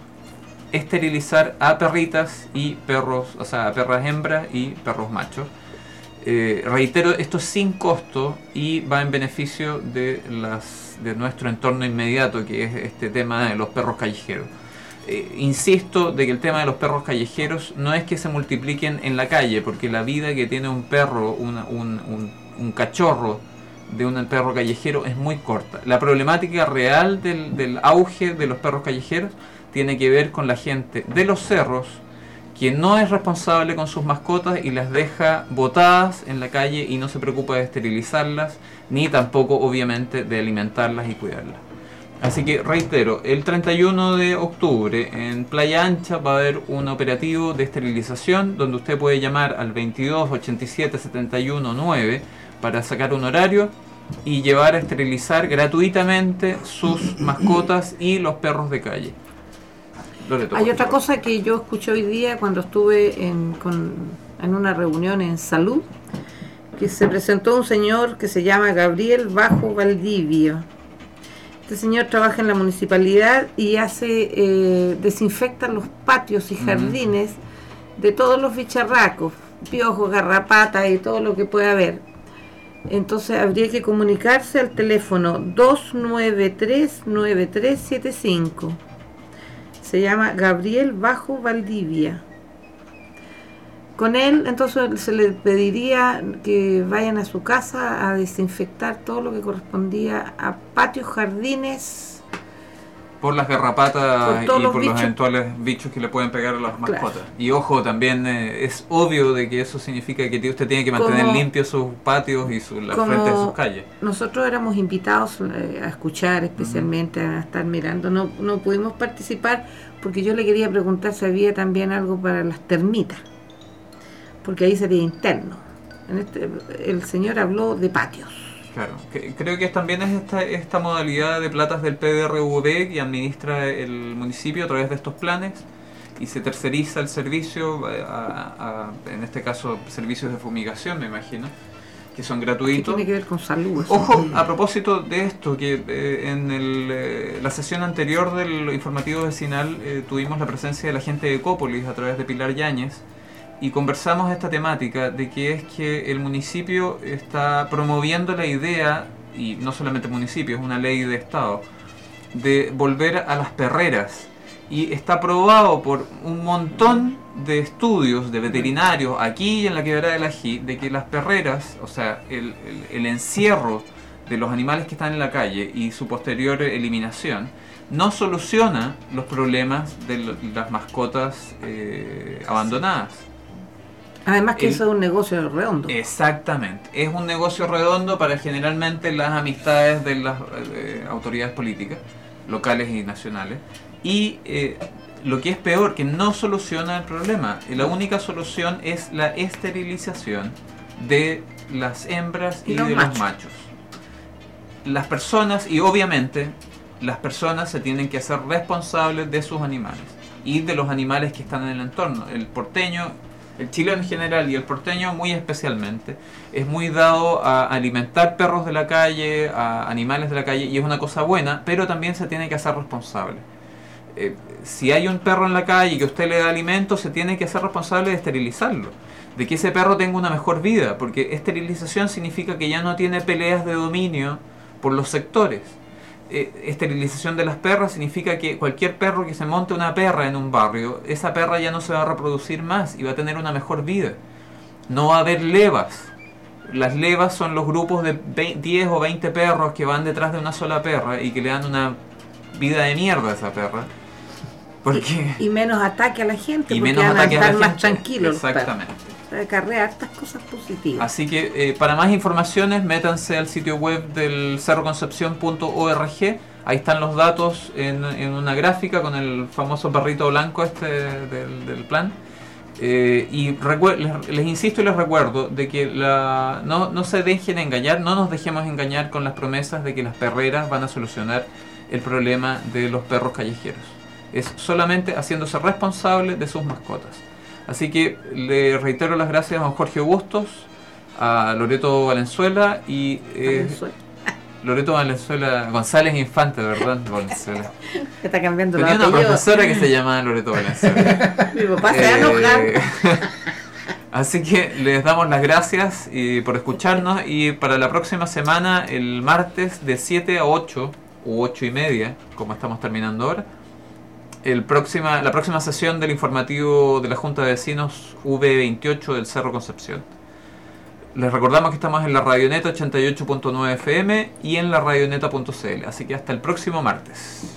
esterilizar a perritas y perros, o sea, a perras hembras y perros machos. Reitero, esto es sin costo y va en beneficio de nuestro entorno inmediato, que es este tema de los perros callejeros. Insisto de que el tema de los perros callejeros no es que se multipliquen en la calle, porque la vida que tiene un perro, un cachorro de un perro callejero es muy corta. La problemática real del auge de los perros callejeros tiene que ver con la gente de los cerros que no es responsable con sus mascotas y las deja botadas en la calle y no se preocupa de esterilizarlas, ni tampoco obviamente de alimentarlas y cuidarlas. Así que reitero, el 31 de octubre en Playa Ancha va a haber un operativo de esterilización donde usted puede llamar al 22 87 71 9 para sacar un horario y llevar a esterilizar gratuitamente sus mascotas y los perros de calle. Loreto, Hay otra favor. cosa que yo escuché hoy día cuando estuve en una reunión en Salud, que se presentó un señor que se llama Gabriel Bajo Valdivia. Este señor trabaja en la municipalidad y desinfecta los patios y jardines de todos los bicharracos, piojos, garrapatas y todo lo que pueda haber. Entonces habría que comunicarse al teléfono 293-9375. Se llama Gabriel Bajo Valdivia. Con él, entonces, se le pediría que vayan a su casa a desinfectar todo lo que correspondía a patios, jardines. Por las garrapatas Por y todos los por los bichos. eventuales bichos que le pueden pegar a las mascotas. Claro. Y ojo, también es obvio de que eso significa que usted tiene que mantener Como- limpios sus patios y la como frente de sus calles. Nosotros éramos invitados a escuchar, especialmente a estar mirando. No pudimos participar porque yo le quería preguntar si había también algo para las termitas, porque ahí sería interno. El señor habló de patios. Claro, creo que también es esta modalidad de platas del PDRV que administra el municipio a través de estos planes y se terceriza el servicio, en este caso servicios de fumigación, me imagino, que son ¿Qué gratuitos. tiene que ver con salud? eso? Ojo, a propósito de esto, que en la sesión anterior del informativo vecinal tuvimos la presencia de la gente de Ecópolis a través de Pilar Yáñez y conversamos esta temática de que es que el municipio está promoviendo la idea, y no solamente el municipio, es una ley de Estado, de volver a las perreras. Y está probado por un montón de estudios de veterinarios aquí y en la Quebrada del Ají de que las perreras, o sea, el encierro de los animales que están en la calle y su posterior eliminación, no soluciona los problemas de las mascotas abandonadas. Además que eso es un negocio redondo. Exactamente, es un negocio redondo para generalmente las amistades de las autoridades políticas, locales y nacionales. Y lo que es peor, que no soluciona el problema. La única solución es la esterilización de las hembras y los de machos. los machos. Las personas, y obviamente las personas se tienen que hacer responsables de sus animales y de los animales que están en el entorno. El porteño, el chileno en general y el porteño muy especialmente, es muy dado a alimentar perros de la calle, a animales de la calle, y es una cosa buena, pero también se tiene que hacer responsable. Si hay un perro en la calle y que usted le da alimento, se tiene que hacer responsable de esterilizarlo, de que ese perro tenga una mejor vida, porque esterilización significa que ya no tiene peleas de dominio por los sectores. Esterilización de las perras significa que cualquier perro que se monte una perra en un barrio, esa perra ya no se va a reproducir más y va a tener una mejor vida. No va a haber levas. Las levas son los grupos de 10 o 20 perros que van detrás de una sola perra y que le dan una vida de mierda a esa perra. Porque Y menos ataque a la gente, y porque menos van a ataques a estar la más gente. tranquilos. Exactamente. Acarrea hartas cosas positivas. Así que para más informaciones métanse al sitio web del cerroconcepcion.org. Ahí están los datos en una gráfica con el famoso perrito blanco del plan. Y les insisto y les recuerdo de que no se dejen engañar, no nos dejemos engañar con las promesas de que las perreras van a solucionar el problema de los perros callejeros. Es solamente haciéndose responsable de sus mascotas. Así que le reitero las gracias a don Jorge Bustos, a Loreto Valenzuela y Loreto Valenzuela González Infante, ¿verdad? Valenzuela. Está cambiando la Tenía una apellido. profesora que se llamaba Loreto Valenzuela. Mi papá se va a enojar. Así que les damos las gracias por escucharnos, y para la próxima semana, el martes de 7 a 8 u 8 y media, como estamos terminando ahora, la próxima sesión del informativo de la Junta de Vecinos V28 del Cerro Concepción. Les recordamos que estamos en la Radioneta 88.9 FM y en la radioneta.cl, así que hasta el próximo martes.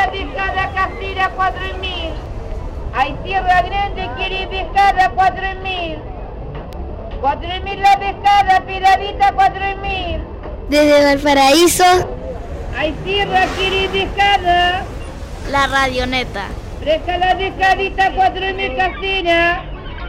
la pescada casera 4000. Hay Tierra Grande quiere pescada 4000. 4000 la pescada, peladita 4000. Desde Valparaíso, Hay Tierra quiere pescada. la Radioneta. Fresca la pescadita 4000 casera.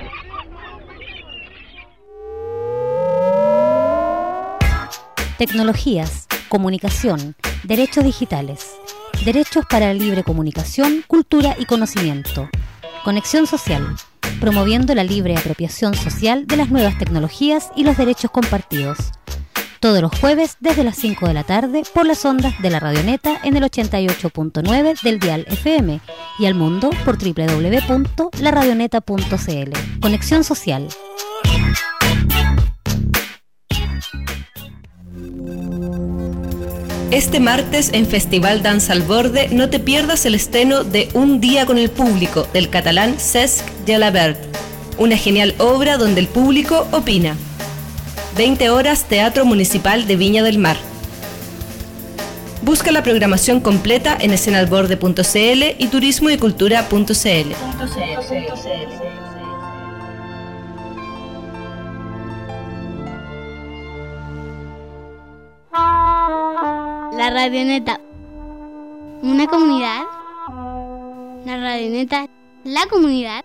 Tecnologías, comunicación, derechos digitales, derechos para la libre comunicación, cultura y conocimiento. Conexión Social, promoviendo la libre apropiación social de las nuevas tecnologías y los derechos compartidos. Todos los jueves desde las 5 de la tarde por las ondas de la Radioneta en el 88.9 del dial FM y al mundo por www.laradioneta.cl. Conexión Social. Este martes en Festival Danza al Borde no te pierdas el estreno de Un día con el público del catalán Cesc Gelabert, una genial obra donde el público opina. 20 horas Teatro Municipal de Viña del Mar. Busca la programación completa en escenalborde.cl y turismoycultura.cl. La Radioneta. Una comunidad. La Radioneta. La comunidad.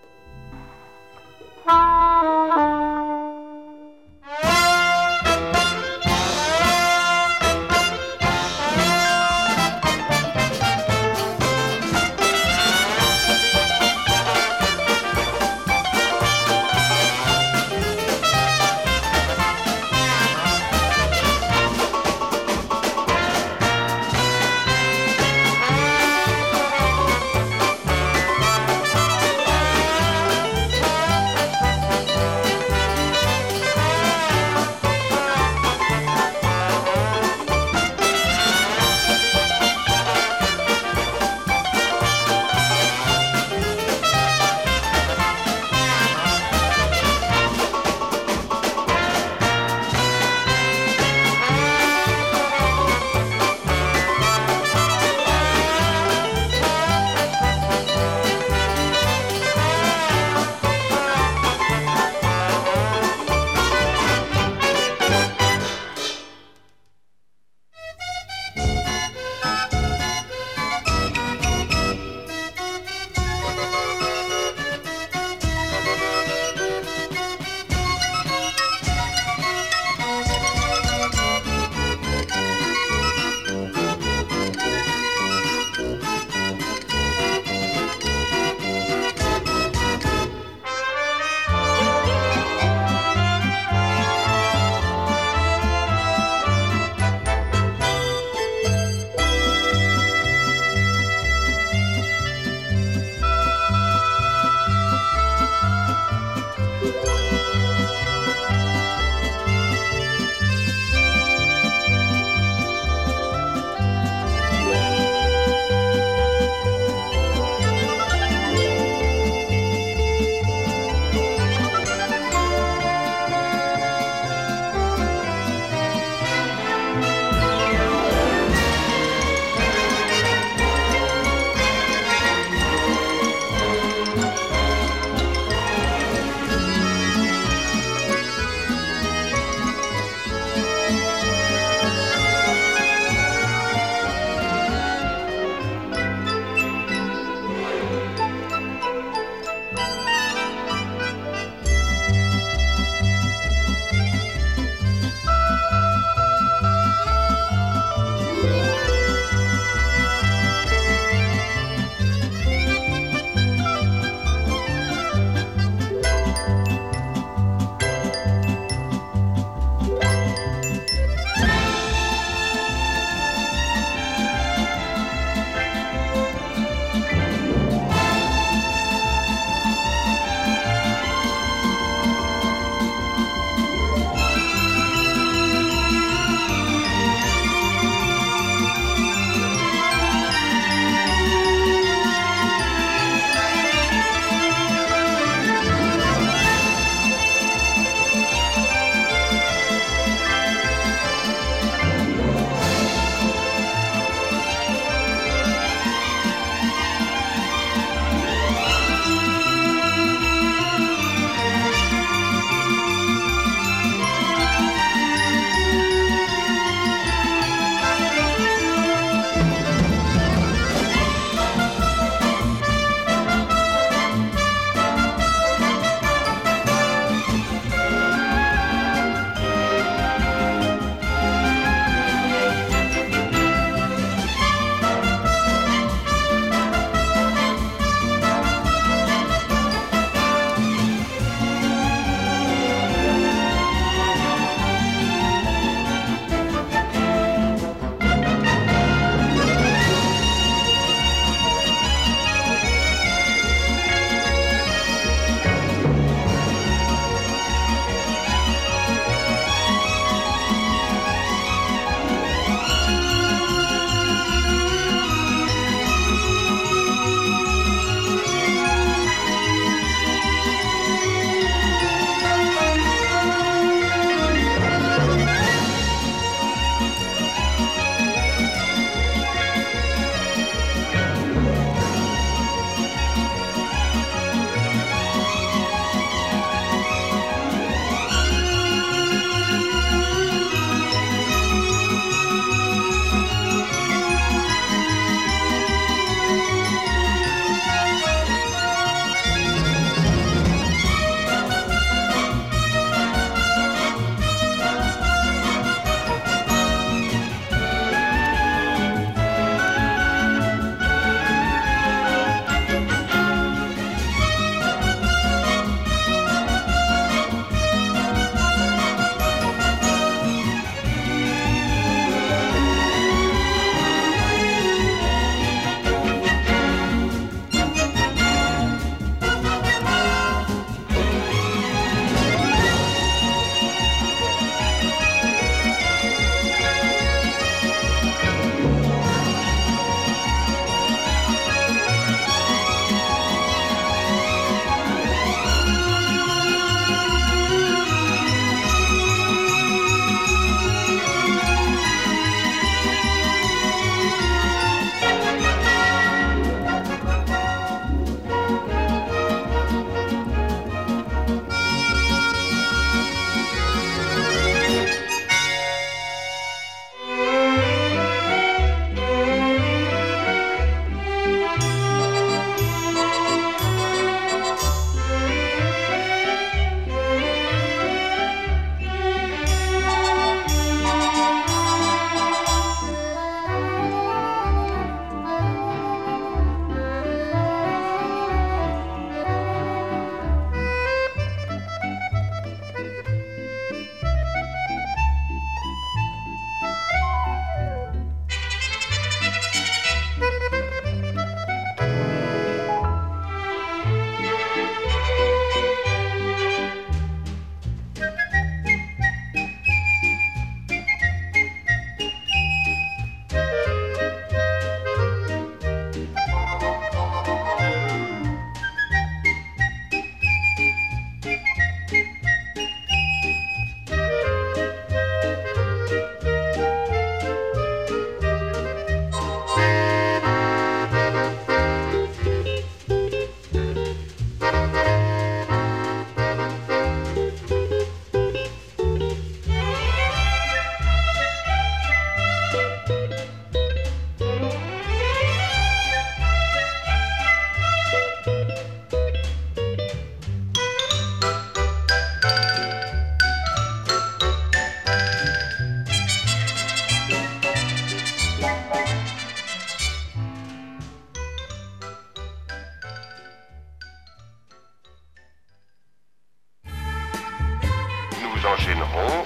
nous enchaînerons.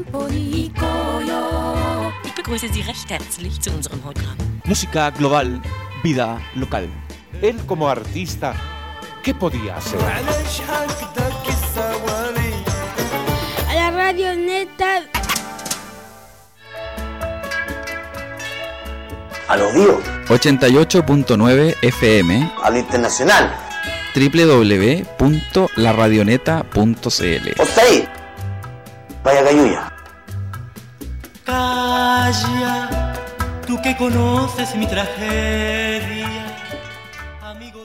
Ich begrüße Sie recht herzlich zu unserem Programm. Música global, vida local. Él como artista, ¿qué podía hacer? A la Radioneta. Al oído. 88.9 FM. Al internacional. www.laradioneta.cl. Otaí. Vaya Cayuya. Calla, tú que conoces mi tragedia, amigo.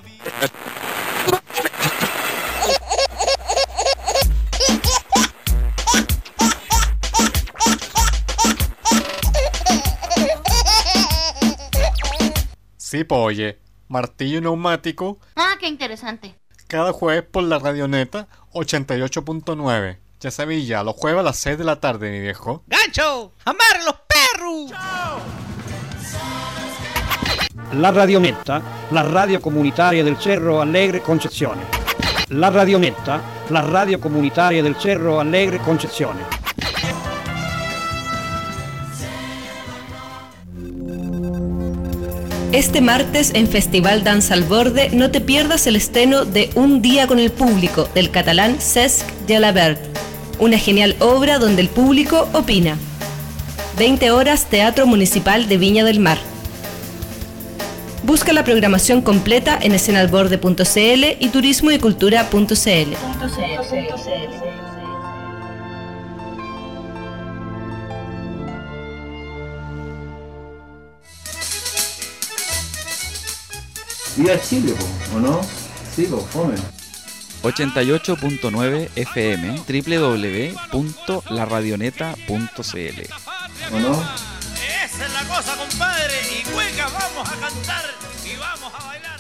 Sí, pues oye, Martillo Neumático. Ah, qué interesante. Cada jueves por la Radioneta 88.9. Ya sabía, ya, los jueves a las 6 de la tarde, mi viejo. ¡Gancho! ¡Amarre los perros! ¡Chao! La Radioneta, la radio comunitaria del Cerro Alegre Concezione. La Radioneta, la radio comunitaria del Cerro Alegre Concezione. Este martes en Festival Danza al Borde no te pierdas el estreno de Un día con el público del catalán Cesc Gelabert, una genial obra donde el público opina. 20 horas Teatro Municipal de Viña del Mar. Busca la programación completa en escenalborde.cl y turismoycultura.cl. Viva Chile, ¿o no? Sí, fome. 88.9 FM, www.laradioneta.cl. ¿O no? Esa es la cosa, compadre. Y hueca, vamos a cantar y vamos a bailar.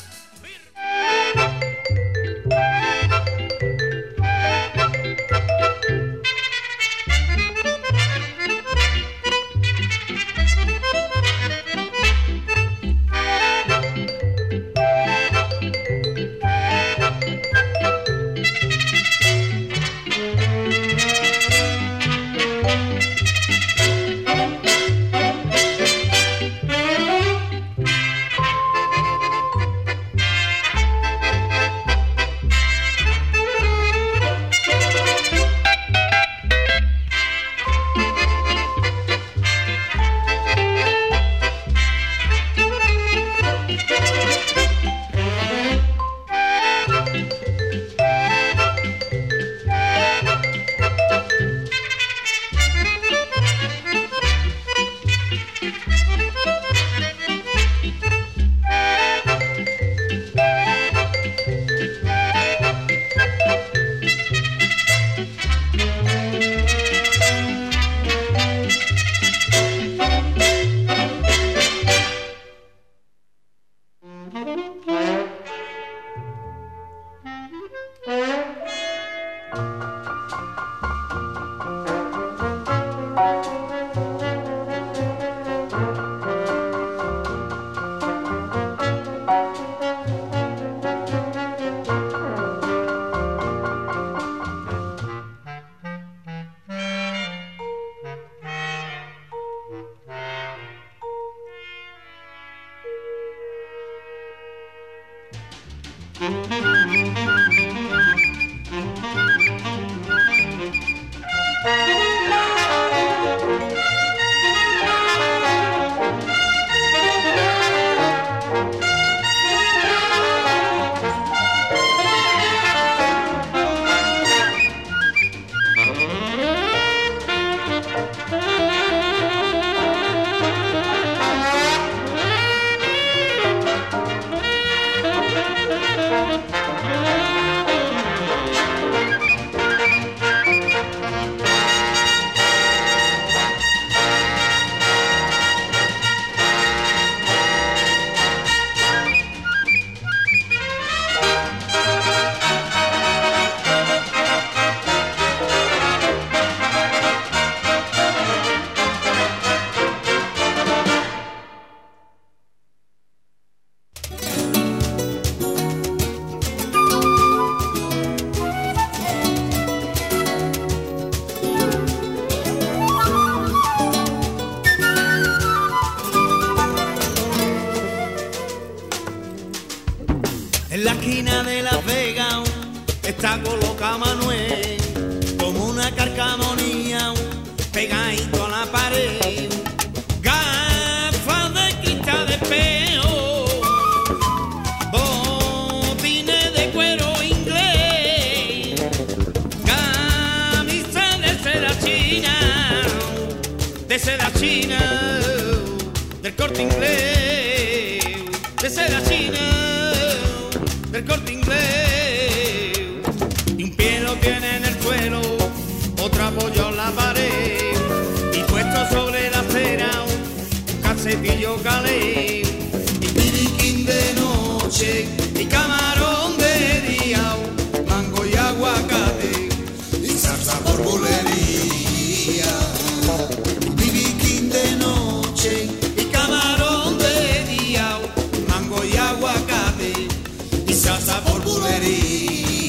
de seda china, del Corte Inglés, de seda china, del Corte Inglés. Y un pie lo tiene en el suelo, otro apoyo en la pared, y puesto sobre la acera un calcetillo calé, y piriquín de noche, y camarón de día, mango y aguacate, y salsa por bulería. Piriquín de noche, y camarón de día, mango y aguacate, y salsa por bulería.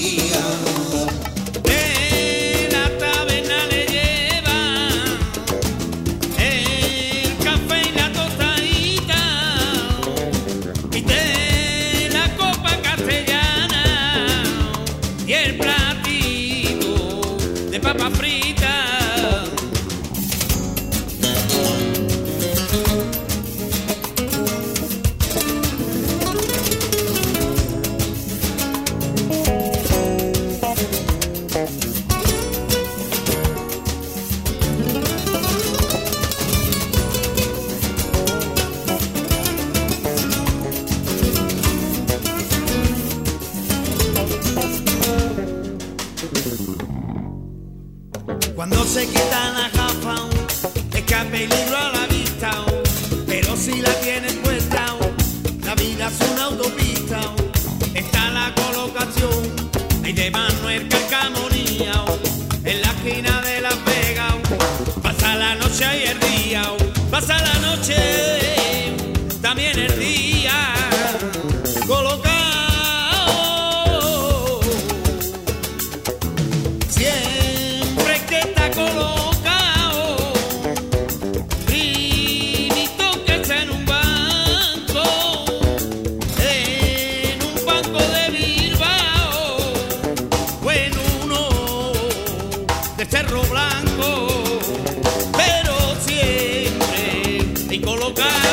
Papa frita. Cuando se quita la gafa, es que hay peligro a la vista, pero si la tienes puesta, la vida es una autopista. Está la colocación, hay de Manuel Carcamonía, en la esquina de Las Vegas. Pasa la noche y el día, pasa la noche, también el día, colocado. Colocado, primito que está en un banco de Bilbao, o en uno de Cerro Blanco, pero siempre y colocado.